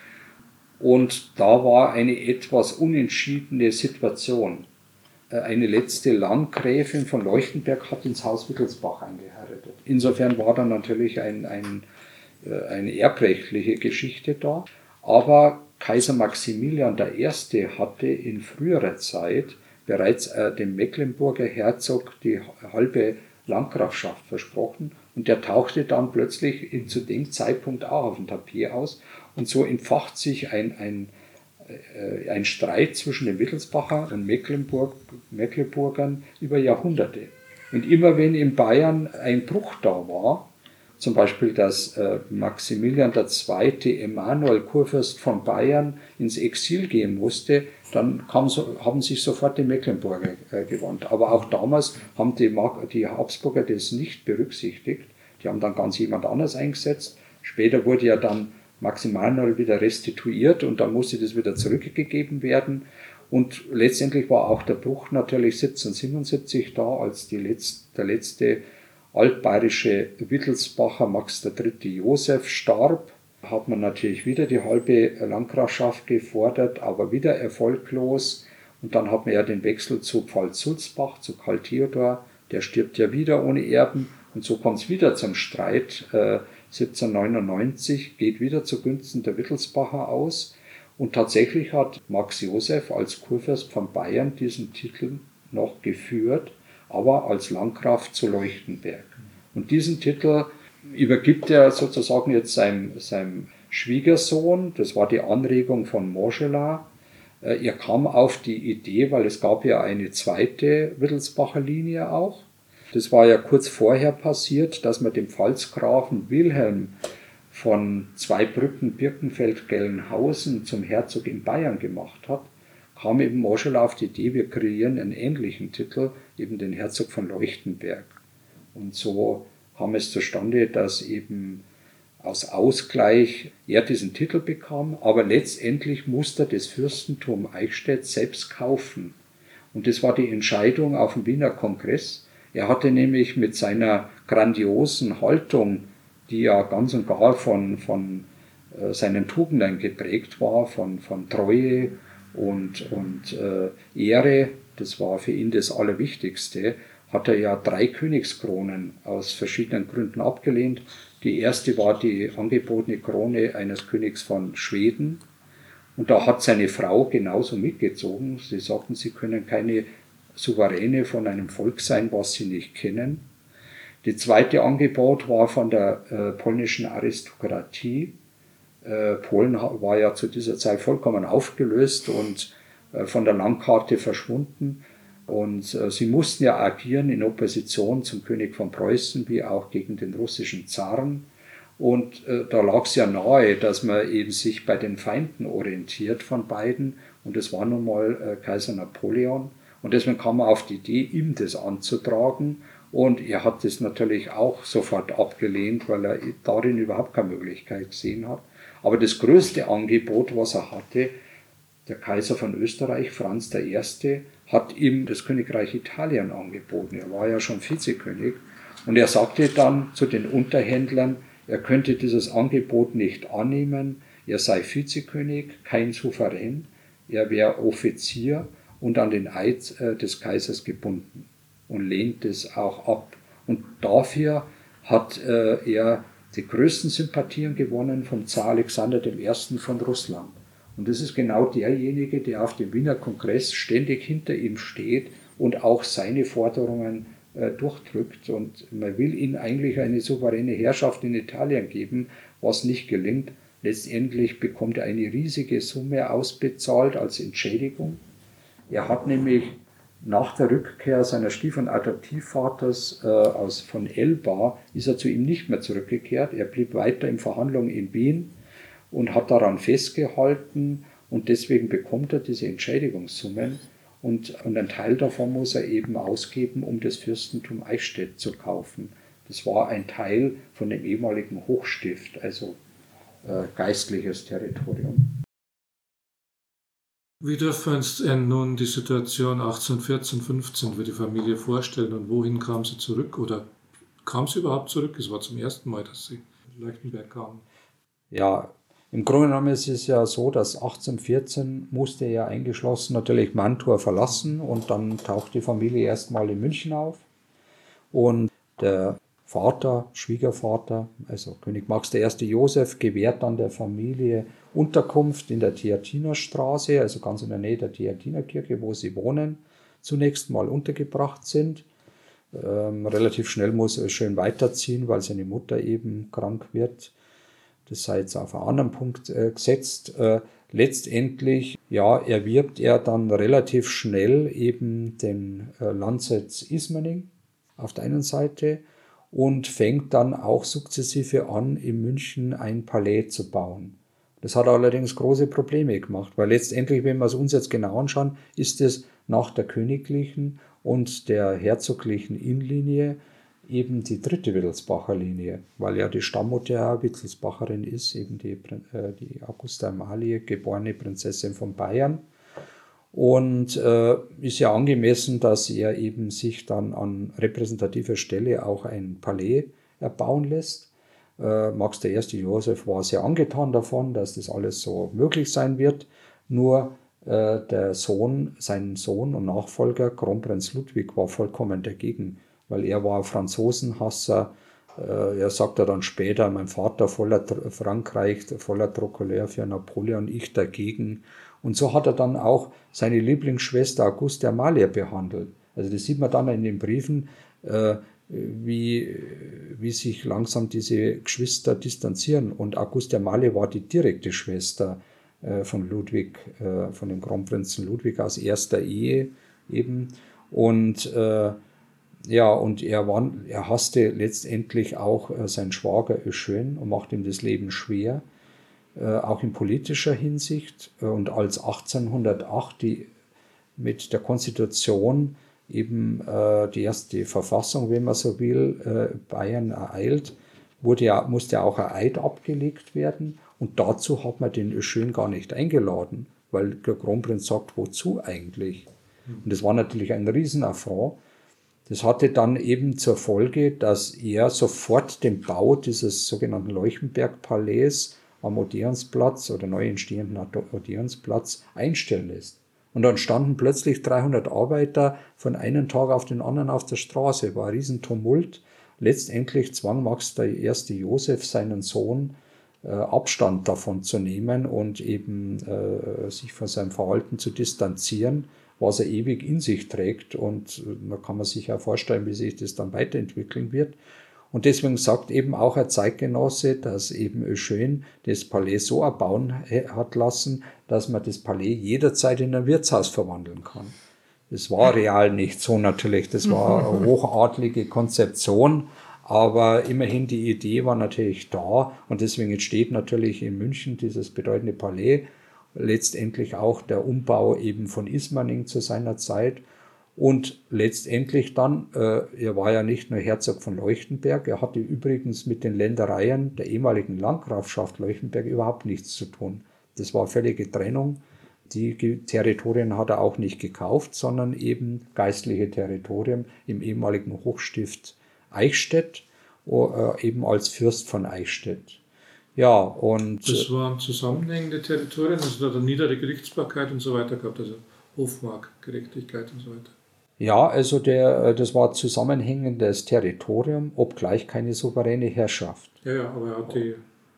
Und da war eine etwas unentschiedene Situation. Eine letzte Landgräfin von Leuchtenberg hat ins Haus Wittelsbach eingeheiratet. Insofern war dann natürlich eine erbrechtliche Geschichte da. Aber Kaiser Maximilian I. hatte in früherer Zeit bereits dem Mecklenburger Herzog die halbe Landgrafschaft versprochen. Und der tauchte dann plötzlich zu dem Zeitpunkt auch auf dem Tapet aus. Und so entfacht sich ein Streit zwischen den Wittelsbacher und Mecklenburgern über Jahrhunderte. Und immer wenn in Bayern ein Bruch da war, zum Beispiel, dass Maximilian II. Emanuel, Kurfürst von Bayern, ins Exil gehen musste, dann haben sich sofort die Mecklenburger gewandt. Aber auch damals haben die Habsburger das nicht berücksichtigt. Die haben dann ganz jemand anders eingesetzt. Später wurde ja dann Max Emanuel wieder restituiert und dann musste das wieder zurückgegeben werden. Und letztendlich war auch der Bruch natürlich 1777 da, als der letzte altbayerische Wittelsbacher Max III. Joseph starb. Hat man natürlich wieder die halbe Landgrafschaft gefordert, aber wieder erfolglos. Und dann hat man ja den Wechsel zu Pfalz-Sulzbach, zu Karl Theodor. Der stirbt ja wieder ohne Erben. Und so kommt es wieder zum Streit. 1799 geht wieder zugunsten der Wittelsbacher aus. Und tatsächlich hat Max Joseph als Kurfürst von Bayern diesen Titel noch geführt, aber als Landgraf zu Leuchtenberg. Und diesen Titel übergibt er sozusagen jetzt seinem Schwiegersohn. Das war die Anregung von Moschela. Er kam auf die Idee, weil es gab ja eine zweite Wittelsbacher Linie auch. Das war ja kurz vorher passiert, dass man dem Pfalzgrafen Wilhelm von Zweibrücken-Birkenfeld-Gelnhausen zum Herzog in Bayern gemacht hat, kam eben Moschela auf die Idee, wir kreieren einen ähnlichen Titel, eben den Herzog von Leuchtenberg. Und so kam es zustande, dass eben aus Ausgleich er diesen Titel bekam, aber letztendlich musste er das Fürstentum Eichstätt selbst kaufen. Und das war die Entscheidung auf dem Wiener Kongress. Er hatte nämlich mit seiner grandiosen Haltung, die ja ganz und gar von seinen Tugenden geprägt war, von Treue und Ehre, das war für ihn das Allerwichtigste, hat er ja 3 Königskronen aus verschiedenen Gründen abgelehnt. Die erste war die angebotene Krone eines Königs von Schweden. Und da hat seine Frau genauso mitgezogen. Sie sagten, sie können keine Souveräne von einem Volk sein, was sie nicht kennen. Die zweite Angebot war von der polnischen Aristokratie. Polen war ja zu dieser Zeit vollkommen aufgelöst und von der Landkarte verschwunden. Und sie mussten ja agieren in Opposition zum König von Preußen wie auch gegen den russischen Zaren. Und da lag es ja nahe, dass man eben sich bei den Feinden orientiert von beiden. Und das war nun mal Kaiser Napoleon. Und deswegen kam man auf die Idee, ihm das anzutragen. Und er hat das natürlich auch sofort abgelehnt, weil er darin überhaupt keine Möglichkeit gesehen hat. Aber das größte Angebot, was er hatte, der Kaiser von Österreich, Franz I., hat ihm das Königreich Italien angeboten. Er war ja schon Vizekönig. Und er sagte dann zu den Unterhändlern, er könnte dieses Angebot nicht annehmen. Er sei Vizekönig, kein Souverän. Er wäre Offizier und an den Eid des Kaisers gebunden und lehnt es auch ab. Und dafür hat er die größten Sympathien gewonnen vom Zar Alexander I. von Russland. Und das ist genau derjenige, der auf dem Wiener Kongress ständig hinter ihm steht und auch seine Forderungen durchdrückt. Und man will ihm eigentlich eine souveräne Herrschaft in Italien geben, was nicht gelingt. Letztendlich bekommt er eine riesige Summe ausbezahlt als Entschädigung. Er hat nämlich nach der Rückkehr seines Stief- und Adoptivvaters von Elba, ist er zu ihm nicht mehr zurückgekehrt. Er blieb weiter in Verhandlungen in Wien und hat daran festgehalten und deswegen bekommt er diese Entschädigungssummen und einen Teil davon muss er eben ausgeben, um das Fürstentum Eichstätt zu kaufen. Das war ein Teil von dem ehemaligen Hochstift, also geistliches Territorium. Wie dürfen wir uns nun die Situation 1814, 15 für die Familie vorstellen und wohin kam sie zurück oder kam sie überhaupt zurück? Es war zum ersten Mal, dass sie in Leuchtenberg kamen. Ja, im Grunde genommen ist es ja so, dass 1814 musste er eingeschlossen natürlich Mantua verlassen und dann taucht die Familie erstmal in München auf und der Vater, Schwiegervater, also König Max I. Joseph, gewährt dann der Familie Unterkunft in der Theatinerstraße, also ganz in der Nähe der Theatinerkirche, wo sie wohnen, zunächst mal untergebracht sind. Relativ schnell muss er schön weiterziehen, weil seine Mutter eben krank wird. Das sei jetzt auf einen anderen Punkt gesetzt. Letztendlich erwirbt er dann relativ schnell eben den Landsitz Ismaning auf der einen Seite und fängt dann auch sukzessive an, in München ein Palais zu bauen. Das hat allerdings große Probleme gemacht, weil letztendlich, wenn wir es uns jetzt genau anschauen, ist es nach der königlichen und der herzoglichen Innenlinie eben die dritte Wittelsbacher Linie, weil ja die Stammmutter ja Wittelsbacherin ist, eben die Augusta Amalie, geborene Prinzessin von Bayern. Und ist ja angemessen, dass er eben sich dann an repräsentativer Stelle auch ein Palais erbauen lässt. Max I. Joseph war sehr angetan davon, dass das alles so möglich sein wird. Nur sein Sohn und Nachfolger, Kronprinz Ludwig, war vollkommen dagegen, weil er war Franzosenhasser. Er sagte dann später, mein Vater voller Frankreich, voller Drocouleur für Napoleon, ich dagegen. Und so hat er dann auch seine Lieblingsschwester Auguste Amalie behandelt. Also das sieht man dann in den Briefen, wie sich langsam diese Geschwister distanzieren. Und Auguste Amalie war die direkte Schwester von Ludwig, von dem Kronprinzen Ludwig aus erster Ehe eben. Und und er hasste letztendlich auch seinen Schwager Eugène und macht ihm das Leben schwer, auch in politischer Hinsicht. Und als 1808 mit der Konstitution eben die erste Verfassung, wenn man so will, Bayern ereilt, musste auch ein Eid abgelegt werden. Und dazu hat man den Eugène gar nicht eingeladen, weil der Kronprinz sagt, wozu eigentlich? Und das war natürlich ein Riesenaffront. Das hatte dann eben zur Folge, dass er sofort den Bau dieses sogenannten Leuchtenberg-Palais am Odeonsplatz oder neu entstehenden Odeonsplatz einstellen lässt. Und dann standen plötzlich 300 Arbeiter von einem Tag auf den anderen auf der Straße. War ein Riesentumult. Letztendlich zwang Max I. Joseph seinen Sohn, Abstand davon zu nehmen und eben sich von seinem Verhalten zu distanzieren, was er ewig in sich trägt. Und da kann man sich ja vorstellen, wie sich das dann weiterentwickeln wird. Und deswegen sagt eben auch ein Zeitgenosse, dass eben Eugène das Palais so erbauen hat lassen, dass man das Palais jederzeit in ein Wirtshaus verwandeln kann. Das war real nicht so natürlich, das war eine hochadlige Konzeption, aber immerhin die Idee war natürlich da und deswegen entsteht natürlich in München dieses bedeutende Palais, letztendlich auch der Umbau eben von Ismaning zu seiner Zeit. Und letztendlich dann, er war ja nicht nur Herzog von Leuchtenberg, er hatte übrigens mit den Ländereien der ehemaligen Landgrafschaft Leuchtenberg überhaupt nichts zu tun. Das war völlige Trennung. Die Territorien hat er auch nicht gekauft, sondern eben geistliche Territorien im ehemaligen Hochstift Eichstätt, eben als Fürst von Eichstätt. Ja, und das waren zusammenhängende Territorien, also da niedere Gerichtsbarkeit und so weiter gehabt, also Hofmark, Gerechtigkeit und so weiter. Ja, also das war zusammenhängendes Territorium, obgleich keine souveräne Herrschaft. Ja, aber er hat die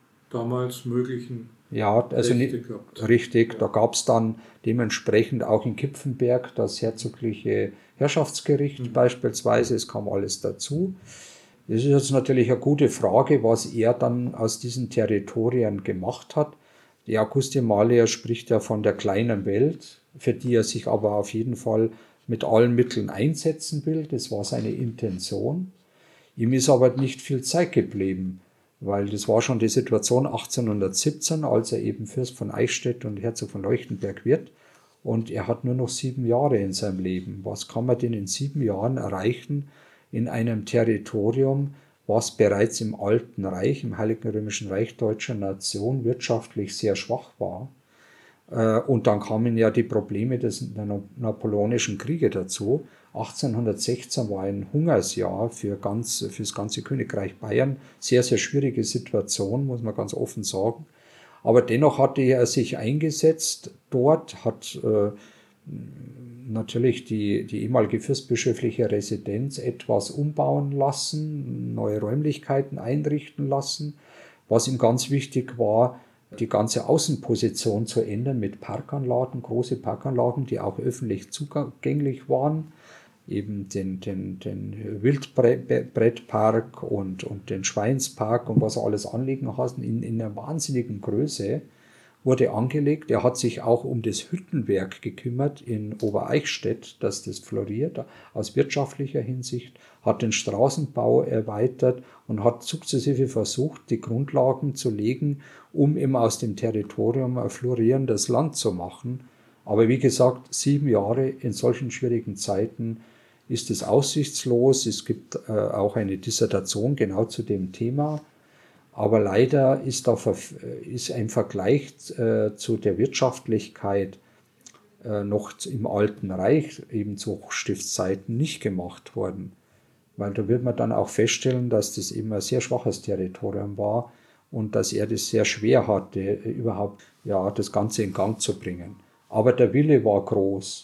damals möglichen also Rechte gehabt. Richtig, ja. Da gab es dann dementsprechend auch in Kipfenberg das herzogliche Herrschaftsgericht beispielsweise, es kam alles dazu. Das ist jetzt natürlich eine gute Frage, was er dann aus diesen Territorien gemacht hat. Der August Malier spricht ja von der kleinen Welt, für die er sich aber auf jeden Fall mit allen Mitteln einsetzen will. Das war seine Intention. Ihm ist aber nicht viel Zeit geblieben, weil das war schon die Situation 1817, als er eben Fürst von Eichstätt und Herzog von Leuchtenberg wird. Und er hat nur noch 7 Jahre in seinem Leben. Was kann man denn in 7 Jahren erreichen in einem Territorium, was bereits im Alten Reich, im Heiligen Römischen Reich deutscher Nation wirtschaftlich sehr schwach war? Und dann kamen ja die Probleme der Napoleonischen Kriege dazu. 1816 war ein Hungersjahr für das ganze Königreich Bayern. Sehr, sehr schwierige Situation, muss man ganz offen sagen. Aber dennoch hatte er sich eingesetzt dort, hat natürlich die ehemalige fürstbischöfliche Residenz etwas umbauen lassen, neue Räumlichkeiten einrichten lassen. Was ihm ganz wichtig war, die ganze Außenposition zu ändern mit Parkanlagen, große Parkanlagen, die auch öffentlich zugänglich waren. Eben den Wildbrettpark und den Schweinspark und was er alles anlegen hatten, in einer wahnsinnigen Größe wurde angelegt. Er hat sich auch um das Hüttenwerk gekümmert in Obereichstätt, dass das floriert aus wirtschaftlicher Hinsicht, hat den Straßenbau erweitert und hat sukzessive versucht, die Grundlagen zu legen, um eben aus dem Territorium ein florierendes Land zu machen. Aber wie gesagt, 7 Jahre in solchen schwierigen Zeiten ist es aussichtslos. Es gibt auch eine Dissertation genau zu dem Thema. Aber leider ist ein Vergleich zu der Wirtschaftlichkeit noch im Alten Reich, eben zu Hochstiftszeiten, nicht gemacht worden. Weil da wird man dann auch feststellen, dass das eben ein sehr schwaches Territorium war und dass er das sehr schwer hatte, überhaupt das Ganze in Gang zu bringen. Aber der Wille war groß.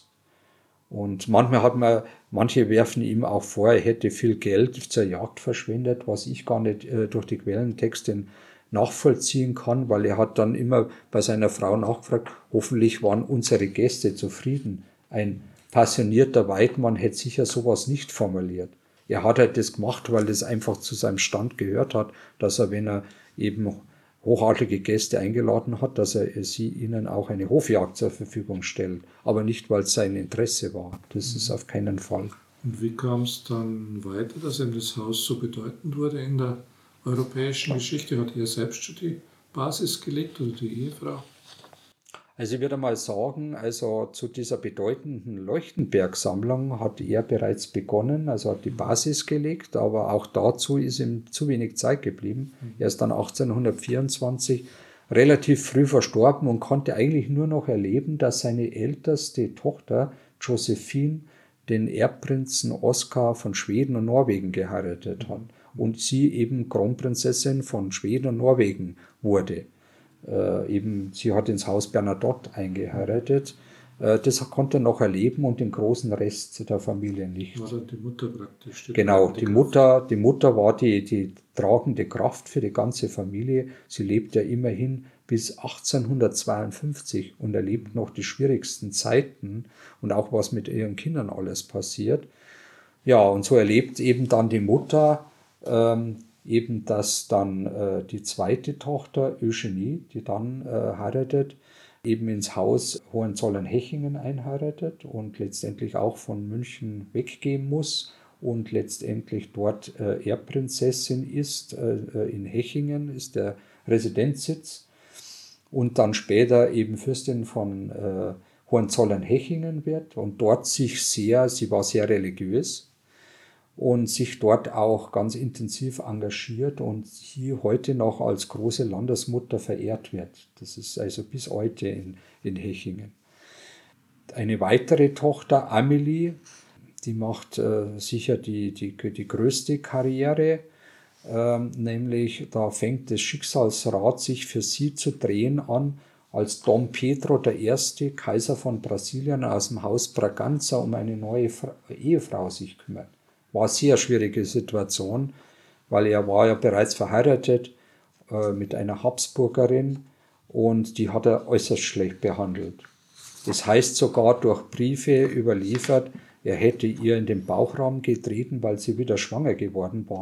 Und manche werfen ihm auch vor, er hätte viel Geld zur Jagd verschwendet, was ich gar nicht durch die Quellentexte nachvollziehen kann, weil er hat dann immer bei seiner Frau nachgefragt, hoffentlich waren unsere Gäste zufrieden. Ein passionierter Weidmann hätte sicher sowas nicht formuliert. Er hat halt das gemacht, weil das einfach zu seinem Stand gehört hat, dass er, wenn er eben hochadlige Gäste eingeladen hat, dass er ihnen auch eine Hofjagd zur Verfügung stellt. Aber nicht, weil es sein Interesse war. Das ist auf keinen Fall. Und wie kam es dann weiter, dass ihm das Haus so bedeutend wurde in der europäischen Geschichte? Hat er selbst schon die Basis gelegt oder die Ehefrau? Also ich würde mal sagen, zu dieser bedeutenden Leuchtenberg-Sammlung hat er bereits begonnen, also hat die Basis gelegt, aber auch dazu ist ihm zu wenig Zeit geblieben. Er ist dann 1824 relativ früh verstorben und konnte eigentlich nur noch erleben, dass seine älteste Tochter Josephine den Erbprinzen Oskar von Schweden und Norwegen geheiratet hat und sie eben Kronprinzessin von Schweden und Norwegen wurde. Sie hat ins Haus Bernadotte eingeheiratet. Das konnte er noch erleben und den großen Rest der Familie nicht. War dann die Mutter praktisch? Genau, die Mutter war die tragende Kraft für die ganze Familie. Sie lebt ja immerhin bis 1852 und erlebt noch die schwierigsten Zeiten und auch was mit ihren Kindern alles passiert. Ja, und so erlebt eben dann die Mutter dass dann die zweite Tochter, Eugenie, die dann heiratet, eben ins Haus Hohenzollern-Hechingen einheiratet und letztendlich auch von München weggehen muss und letztendlich dort Erbprinzessin ist. In Hechingen ist der Residenzsitz und dann später eben Fürstin von Hohenzollern-Hechingen wird und dort sie war sehr religiös, und sich dort auch ganz intensiv engagiert und hier heute noch als große Landesmutter verehrt wird. Das ist also bis heute in Hechingen. Eine weitere Tochter, Amelie, die macht sicher die größte Karriere, nämlich da fängt das Schicksalsrad sich für sie zu drehen an, als Dom Pedro I., Kaiser von Brasilien, aus dem Haus Braganza um eine neue Ehefrau sich kümmert. War eine sehr schwierige Situation, weil er war ja bereits verheiratet mit einer Habsburgerin und die hat er äußerst schlecht behandelt. Das heißt sogar durch Briefe überliefert, er hätte ihr in den Bauchraum getreten, weil sie wieder schwanger geworden war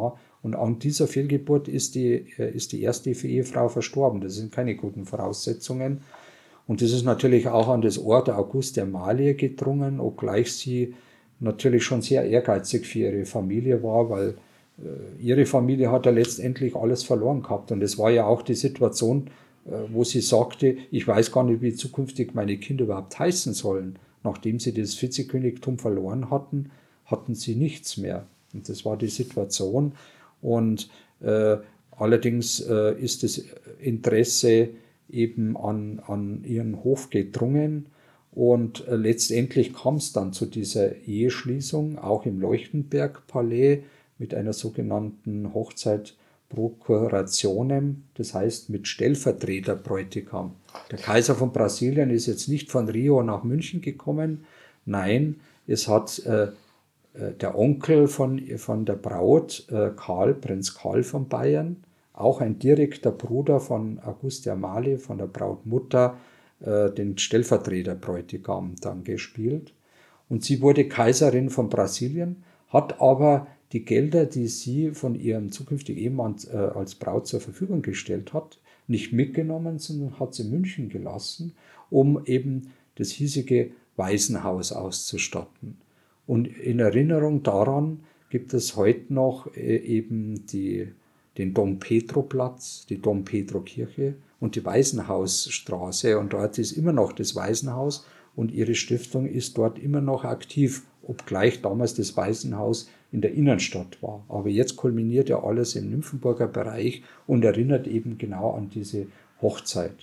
Und an dieser Fehlgeburt ist die erste Ehefrau verstorben. Das sind keine guten Voraussetzungen. Und das ist natürlich auch an das Ohr der Auguste Amalie gedrungen, obgleich sie natürlich schon sehr ehrgeizig für ihre Familie war, weil ihre Familie hat ja letztendlich alles verloren gehabt. Und es war ja auch die Situation, wo sie sagte, ich weiß gar nicht, wie zukünftig meine Kinder überhaupt heißen sollen. Nachdem sie das Vizekönigtum verloren hatten, hatten sie nichts mehr. Und das war die Situation. Und allerdings ist das Interesse eben an ihren Hof gedrungen. Und letztendlich kam es dann zu dieser Eheschließung, auch im Leuchtenberg-Palais, mit einer sogenannten Hochzeit Procurationem, das heißt mit Stellvertreterbräutigam. Der Kaiser von Brasilien ist jetzt nicht von Rio nach München gekommen, nein, es hat der Onkel von der Braut, Prinz Karl von Bayern, auch ein direkter Bruder von Auguste Amalie, von der Brautmutter, den Stellvertreterbräutigam dann gespielt. Und sie wurde Kaiserin von Brasilien, hat aber die Gelder, die sie von ihrem zukünftigen Ehemann als Braut zur Verfügung gestellt hat, nicht mitgenommen, sondern hat sie in München gelassen, um eben das hiesige Waisenhaus auszustatten. Und in Erinnerung daran gibt es heute noch eben den Dom Pedro Platz, die Dom Pedro Kirche und die Waisenhausstraße. Und dort ist immer noch das Waisenhaus und ihre Stiftung ist dort immer noch aktiv, obgleich damals das Waisenhaus in der Innenstadt war. Aber jetzt kulminiert ja alles im Nymphenburger Bereich und erinnert eben genau an diese Hochzeit.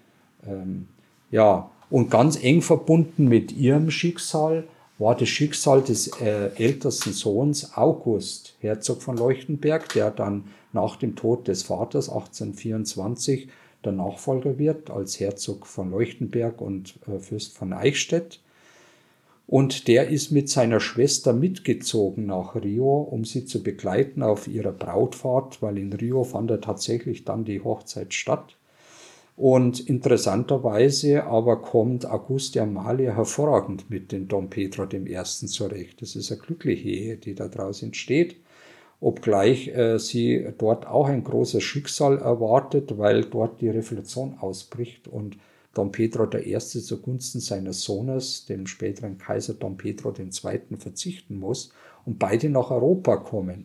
Und ganz eng verbunden mit ihrem Schicksal war das Schicksal des ältesten Sohns August, Herzog von Leuchtenberg, der dann nach dem Tod des Vaters 1824 der Nachfolger wird als Herzog von Leuchtenberg und Fürst von Eichstätt. Und der ist mit seiner Schwester mitgezogen nach Rio, um sie zu begleiten auf ihrer Brautfahrt, weil in Rio fand ja tatsächlich dann die Hochzeit statt. Und interessanterweise aber kommt Auguste Amalie hervorragend mit dem Dom Pedro I. zurecht. Das ist eine glückliche Ehe, die daraus entsteht, obgleich sie dort auch ein großes Schicksal erwartet, weil dort die Revolution ausbricht und Dom Pedro I. zugunsten seines Sohnes, dem späteren Kaiser Dom Pedro II., verzichten muss und beide nach Europa kommen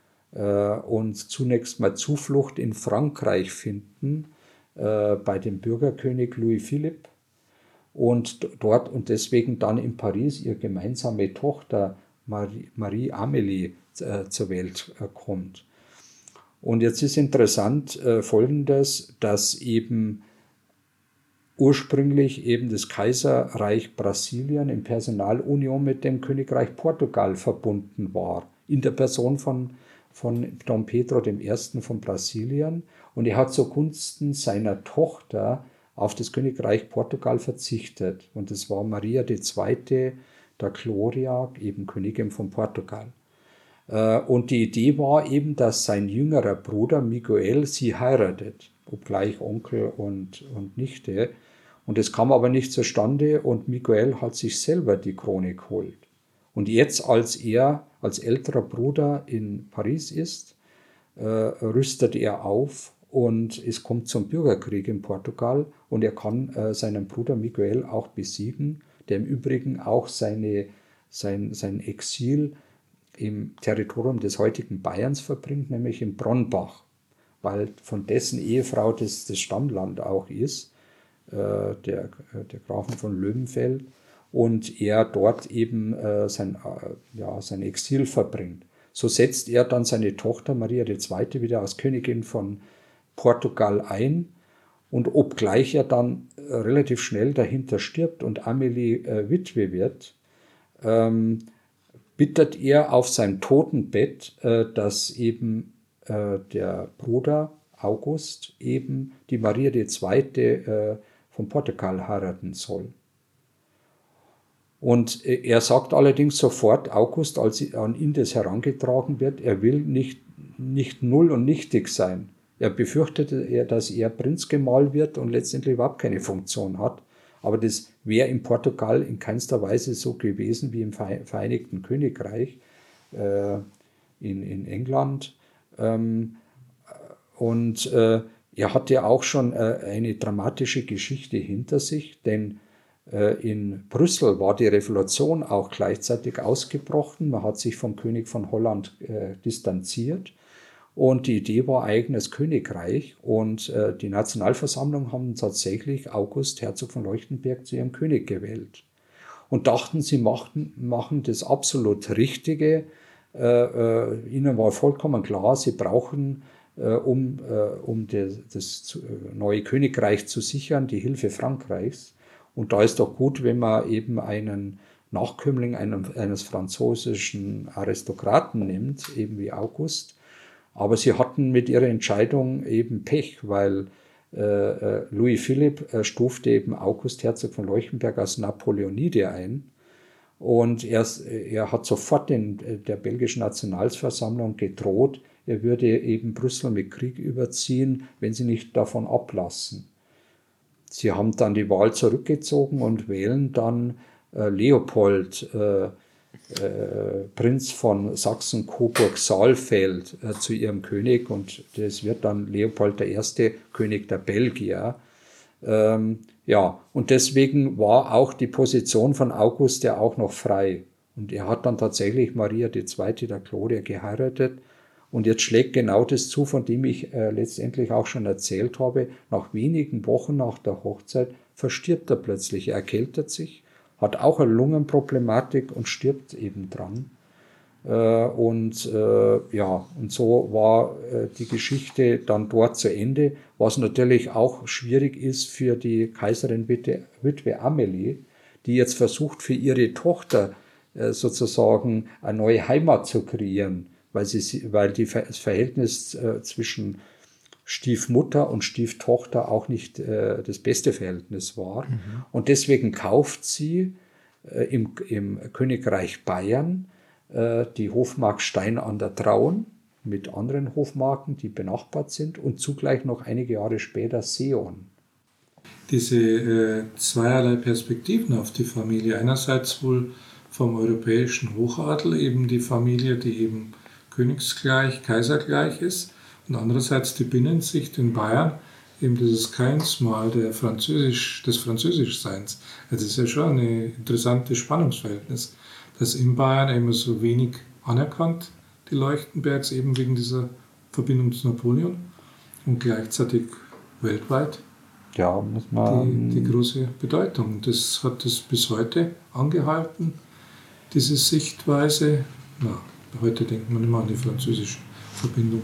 und zunächst mal Zuflucht in Frankreich finden, bei dem Bürgerkönig Louis Philippe und deswegen dann in Paris ihre gemeinsame Tochter Marie Amélie zur Welt kommt. Und jetzt ist interessant Folgendes, dass eben ursprünglich eben das Kaiserreich Brasilien in Personalunion mit dem Königreich Portugal verbunden war, in der Person von Dom Pedro I. von Brasilien. Und er hat zugunsten seiner Tochter auf das Königreich Portugal verzichtet. Und das war Maria II. Der Gloria, eben Königin von Portugal. Und die Idee war eben, dass sein jüngerer Bruder Miguel sie heiratet, obgleich Onkel und Nichte. Und es kam aber nicht zustande und Miguel hat sich selber die Krone geholt. Und jetzt, als er als älterer Bruder in Paris ist, rüstet er auf und es kommt zum Bürgerkrieg in Portugal und er kann seinen Bruder Miguel auch besiegen, der im Übrigen auch sein Exil im Territorium des heutigen Bayerns verbringt, nämlich in Bronnbach, weil von dessen Ehefrau das Stammland auch ist, der Grafen von Löwenfeld, und er dort eben sein Exil verbringt. So setzt er dann seine Tochter Maria II. Wieder als Königin von Portugal ein und obgleich er dann relativ schnell dahinter stirbt und Amélie Witwe wird, bittet er auf seinem Totenbett, dass eben der Bruder August eben die Maria II. Von Portugal heiraten soll. Und er sagt allerdings sofort, August, als an ihn das herangetragen wird, er will nicht null und nichtig sein. Er befürchtete, dass er Prinzgemahl wird und letztendlich überhaupt keine Funktion hat. Aber das wäre in Portugal in keinster Weise so gewesen wie im Vereinigten Königreich, in England. Und er hatte auch schon eine dramatische Geschichte hinter sich, denn in Brüssel war die Revolution auch gleichzeitig ausgebrochen. Man hat sich vom König von Holland distanziert und die Idee war eigenes Königreich. Und die Nationalversammlung haben tatsächlich August, Herzog von Leuchtenberg, zu ihrem König gewählt und dachten, sie machen das absolut Richtige. Ihnen war vollkommen klar, sie brauchen, um das neue Königreich zu sichern, die Hilfe Frankreichs. Und da ist doch gut, wenn man eben einen Nachkömmling eines französischen Aristokraten nimmt, eben wie August. Aber sie hatten mit ihrer Entscheidung eben Pech, weil Louis Philippe stufte eben August, Herzog von Leuchtenberg, als Napoleonide ein. Und er hat sofort in der belgischen Nationalversammlung gedroht, er würde eben Brüssel mit Krieg überziehen, wenn sie nicht davon ablassen. Sie haben dann die Wahl zurückgezogen und wählen dann Leopold, Prinz von Sachsen-Coburg-Saalfeld, zu ihrem König, und das wird dann Leopold I., König der Belgier. Ja, und deswegen war auch die Position von August ja auch noch frei. Und er hat dann tatsächlich Maria II., der Gloria, geheiratet. Und jetzt schlägt genau das zu, von dem ich letztendlich auch schon erzählt habe. Nach wenigen Wochen nach der Hochzeit verstirbt er plötzlich. Er erkältet sich, hat auch eine Lungenproblematik und stirbt eben dran. Und so war die Geschichte dann dort zu Ende, was natürlich auch schwierig ist für die Kaiserin Witwe Amelie, die jetzt versucht, für ihre Tochter sozusagen eine neue Heimat zu kreieren, weil das Verhältnis zwischen Stiefmutter und Stieftochter auch nicht das beste Verhältnis war. Mhm. Und deswegen kauft sie im Königreich Bayern die Hofmark Stein an der Traun mit anderen Hofmarken, die benachbart sind, und zugleich noch einige Jahre später Seeon. Diese zweierlei Perspektiven auf die Familie. Einerseits wohl vom europäischen Hochadel, eben die Familie, die eben königsgleich, kaisergleich ist, und andererseits die Binnensicht in Bayern, eben dieses Keinsmal des Französischseins. Das ist ja schon ein interessantes Spannungsverhältnis, dass in Bayern immer so wenig anerkannt, die Leuchtenbergs, eben wegen dieser Verbindung zu Napoleon, und gleichzeitig weltweit muss man die große Bedeutung. Das hat es bis heute angehalten, diese Sichtweise. Heute denkt man immer an die französische Verbindung.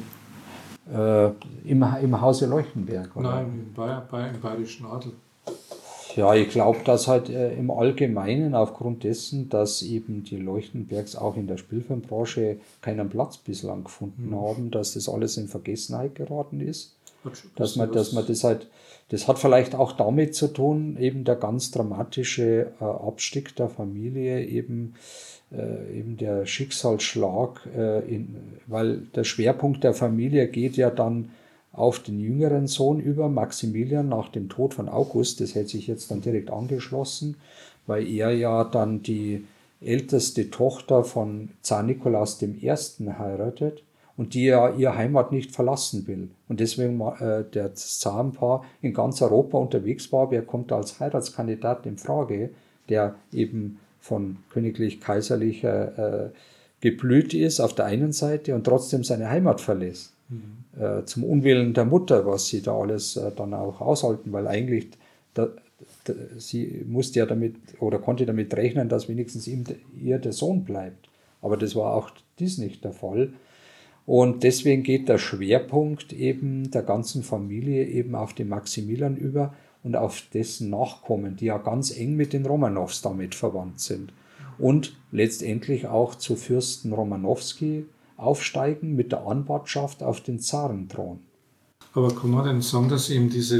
Im Hause Leuchtenberg, oder? Nein, im bayerischen Adel. Ja, ich glaube, dass halt im Allgemeinen aufgrund dessen, dass eben die Leuchtenbergs auch in der Spielfilmbranche keinen Platz bislang gefunden haben, dass das alles in Vergessenheit geraten ist. Das hat vielleicht auch damit zu tun, eben der ganz dramatische Abstieg der Familie, eben der Schicksalsschlag, weil der Schwerpunkt der Familie geht ja dann auf den jüngeren Sohn über, Maximilian, nach dem Tod von August. Das hätte sich jetzt dann direkt angeschlossen, weil er ja dann die älteste Tochter von Zar Nikolaus I. heiratet und die ja ihre Heimat nicht verlassen will. Und deswegen das Zarenpaar in ganz Europa unterwegs war, wer kommt als Heiratskandidat in Frage, der eben von königlich-kaiserlicher geblüht ist auf der einen Seite und trotzdem seine Heimat verlässt. Zum Unwillen der Mutter, was sie da alles dann auch aushalten, weil eigentlich sie musste ja damit oder konnte damit rechnen, dass wenigstens ihr der Sohn bleibt. Aber das war auch dies nicht der Fall. Und deswegen geht der Schwerpunkt eben der ganzen Familie eben auf den Maximilian über und auf dessen Nachkommen, die ja ganz eng mit den Romanows damit verwandt sind. Und letztendlich auch zu Fürsten Romanowski aufsteigen mit der Anwartschaft auf den Zarenthron. Aber kann man denn sagen, dass eben diese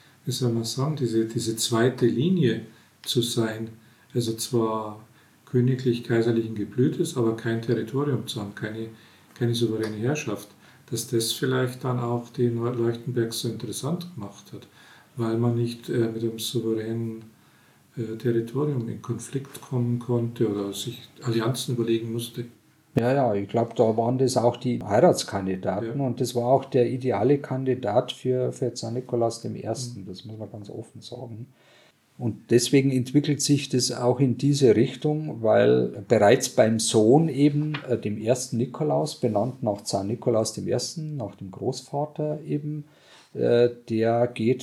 zweite Linie zu sein, also zwar königlich-kaiserlichen Geblütes, aber kein Territorium zu haben, keine souveräne Herrschaft, dass das vielleicht dann auch die Leuchtenbergs so interessant gemacht hat, weil man nicht mit einem souveränen Territorium in Konflikt kommen konnte oder sich Allianzen überlegen musste? Ja, ich glaube, da waren das auch die Heiratskandidaten und das war auch der ideale Kandidat für Zar Nikolaus I., das muss man ganz offen sagen. Und deswegen entwickelt sich das auch in diese Richtung, weil bereits beim Sohn eben, dem ersten Nikolaus, benannt nach Zar Nikolaus I., nach dem Großvater eben, der geht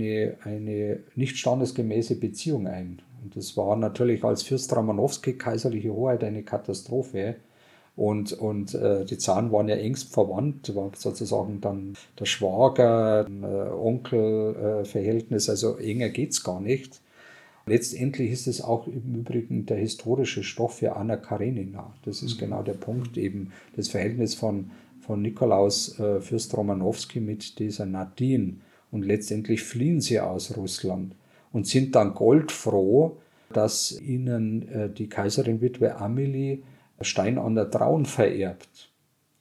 eine nicht standesgemäße Beziehung ein. Und das war natürlich als Fürst Romanowski, kaiserliche Hoheit, eine Katastrophe. Und die Zaren waren ja engst verwandt, war sozusagen dann der Schwager, Onkel-Verhältnis, also enger geht's gar nicht. Letztendlich ist es auch im Übrigen der historische Stoff für Anna Karenina. Das ist genau der Punkt, eben das Verhältnis von Nikolaus Fürst Romanowski mit dieser Nadine. Und letztendlich fliehen sie aus Russland und sind dann goldfroh, dass ihnen die Kaiserin-Witwe Amelie Stein an der Traun vererbt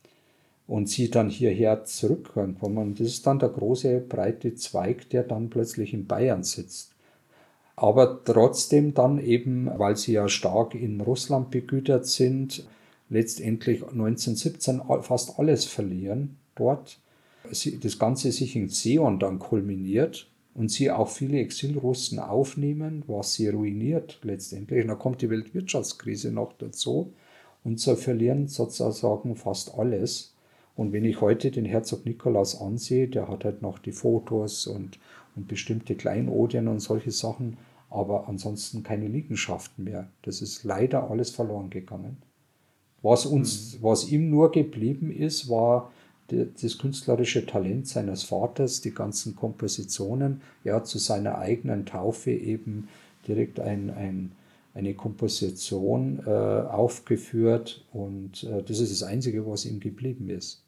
und sie dann hierher zurückkommen. Und das ist dann der große, breite Zweig, der dann plötzlich in Bayern sitzt. Aber trotzdem dann eben, weil sie ja stark in Russland begütert sind, letztendlich 1917 fast alles verlieren dort. Das Ganze sich in Seeon dann kulminiert und sie auch viele Exilrussen aufnehmen, was sie ruiniert letztendlich. Und dann kommt die Weltwirtschaftskrise noch dazu. Und sie verlieren sozusagen fast alles. Und wenn ich heute den Herzog Nikolaus ansehe, der hat halt noch die Fotos und bestimmte Kleinodien und solche Sachen, aber ansonsten keine Liegenschaften mehr. Das ist leider alles verloren gegangen. Was ihm nur geblieben ist, war das künstlerische Talent seines Vaters, die ganzen Kompositionen. Er hat zu seiner eigenen Taufe eben direkt eine Komposition aufgeführt und das ist das Einzige, was ihm geblieben ist.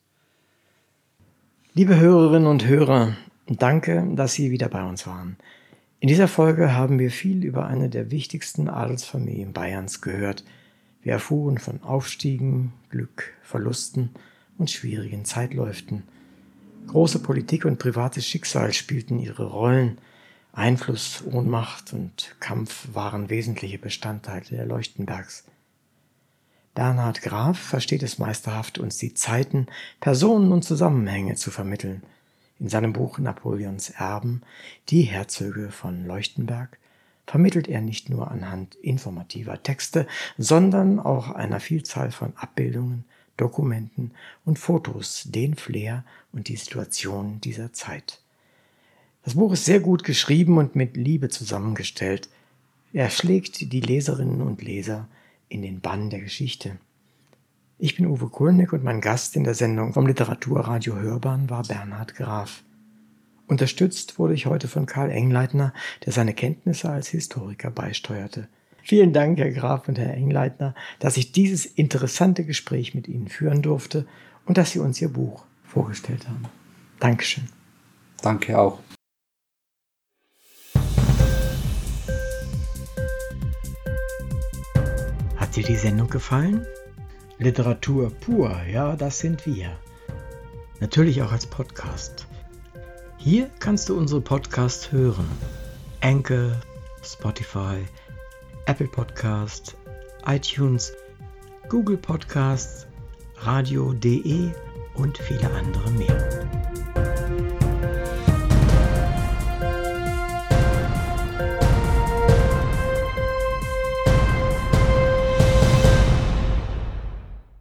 Liebe Hörerinnen und Hörer, danke, dass Sie wieder bei uns waren. In dieser Folge haben wir viel über eine der wichtigsten Adelsfamilien Bayerns gehört. Wir erfuhren von Aufstiegen, Glück, Verlusten und schwierigen Zeitläuften. Große Politik und privates Schicksal spielten ihre Rollen. Einfluss, Ohnmacht und Kampf waren wesentliche Bestandteile der Leuchtenbergs. Bernhard Graf versteht es meisterhaft, uns die Zeiten, Personen und Zusammenhänge zu vermitteln. In seinem Buch Napoleons Erben, die Herzöge von Leuchtenberg, vermittelt er nicht nur anhand informativer Texte, sondern auch einer Vielzahl von Abbildungen, Dokumenten und Fotos den Flair und die Situation dieser Zeit. Das Buch ist sehr gut geschrieben und mit Liebe zusammengestellt. Er schlägt die Leserinnen und Leser in den Bann der Geschichte. Ich bin Uwe Kulnig und mein Gast in der Sendung vom Literaturradio Hörbahn war Bernhard Graf. Unterstützt wurde ich heute von Karl Engleitner, der seine Kenntnisse als Historiker beisteuerte. Vielen Dank, Herr Graf und Herr Engleitner, dass ich dieses interessante Gespräch mit Ihnen führen durfte und dass Sie uns Ihr Buch vorgestellt haben. Dankeschön. Danke auch. Hat dir die Sendung gefallen? Literatur pur, ja, das sind wir. Natürlich auch als Podcast. Hier kannst du unsere Podcasts hören. Anchor, Spotify, Apple Podcast, iTunes, Google Podcasts, radio.de und viele andere mehr.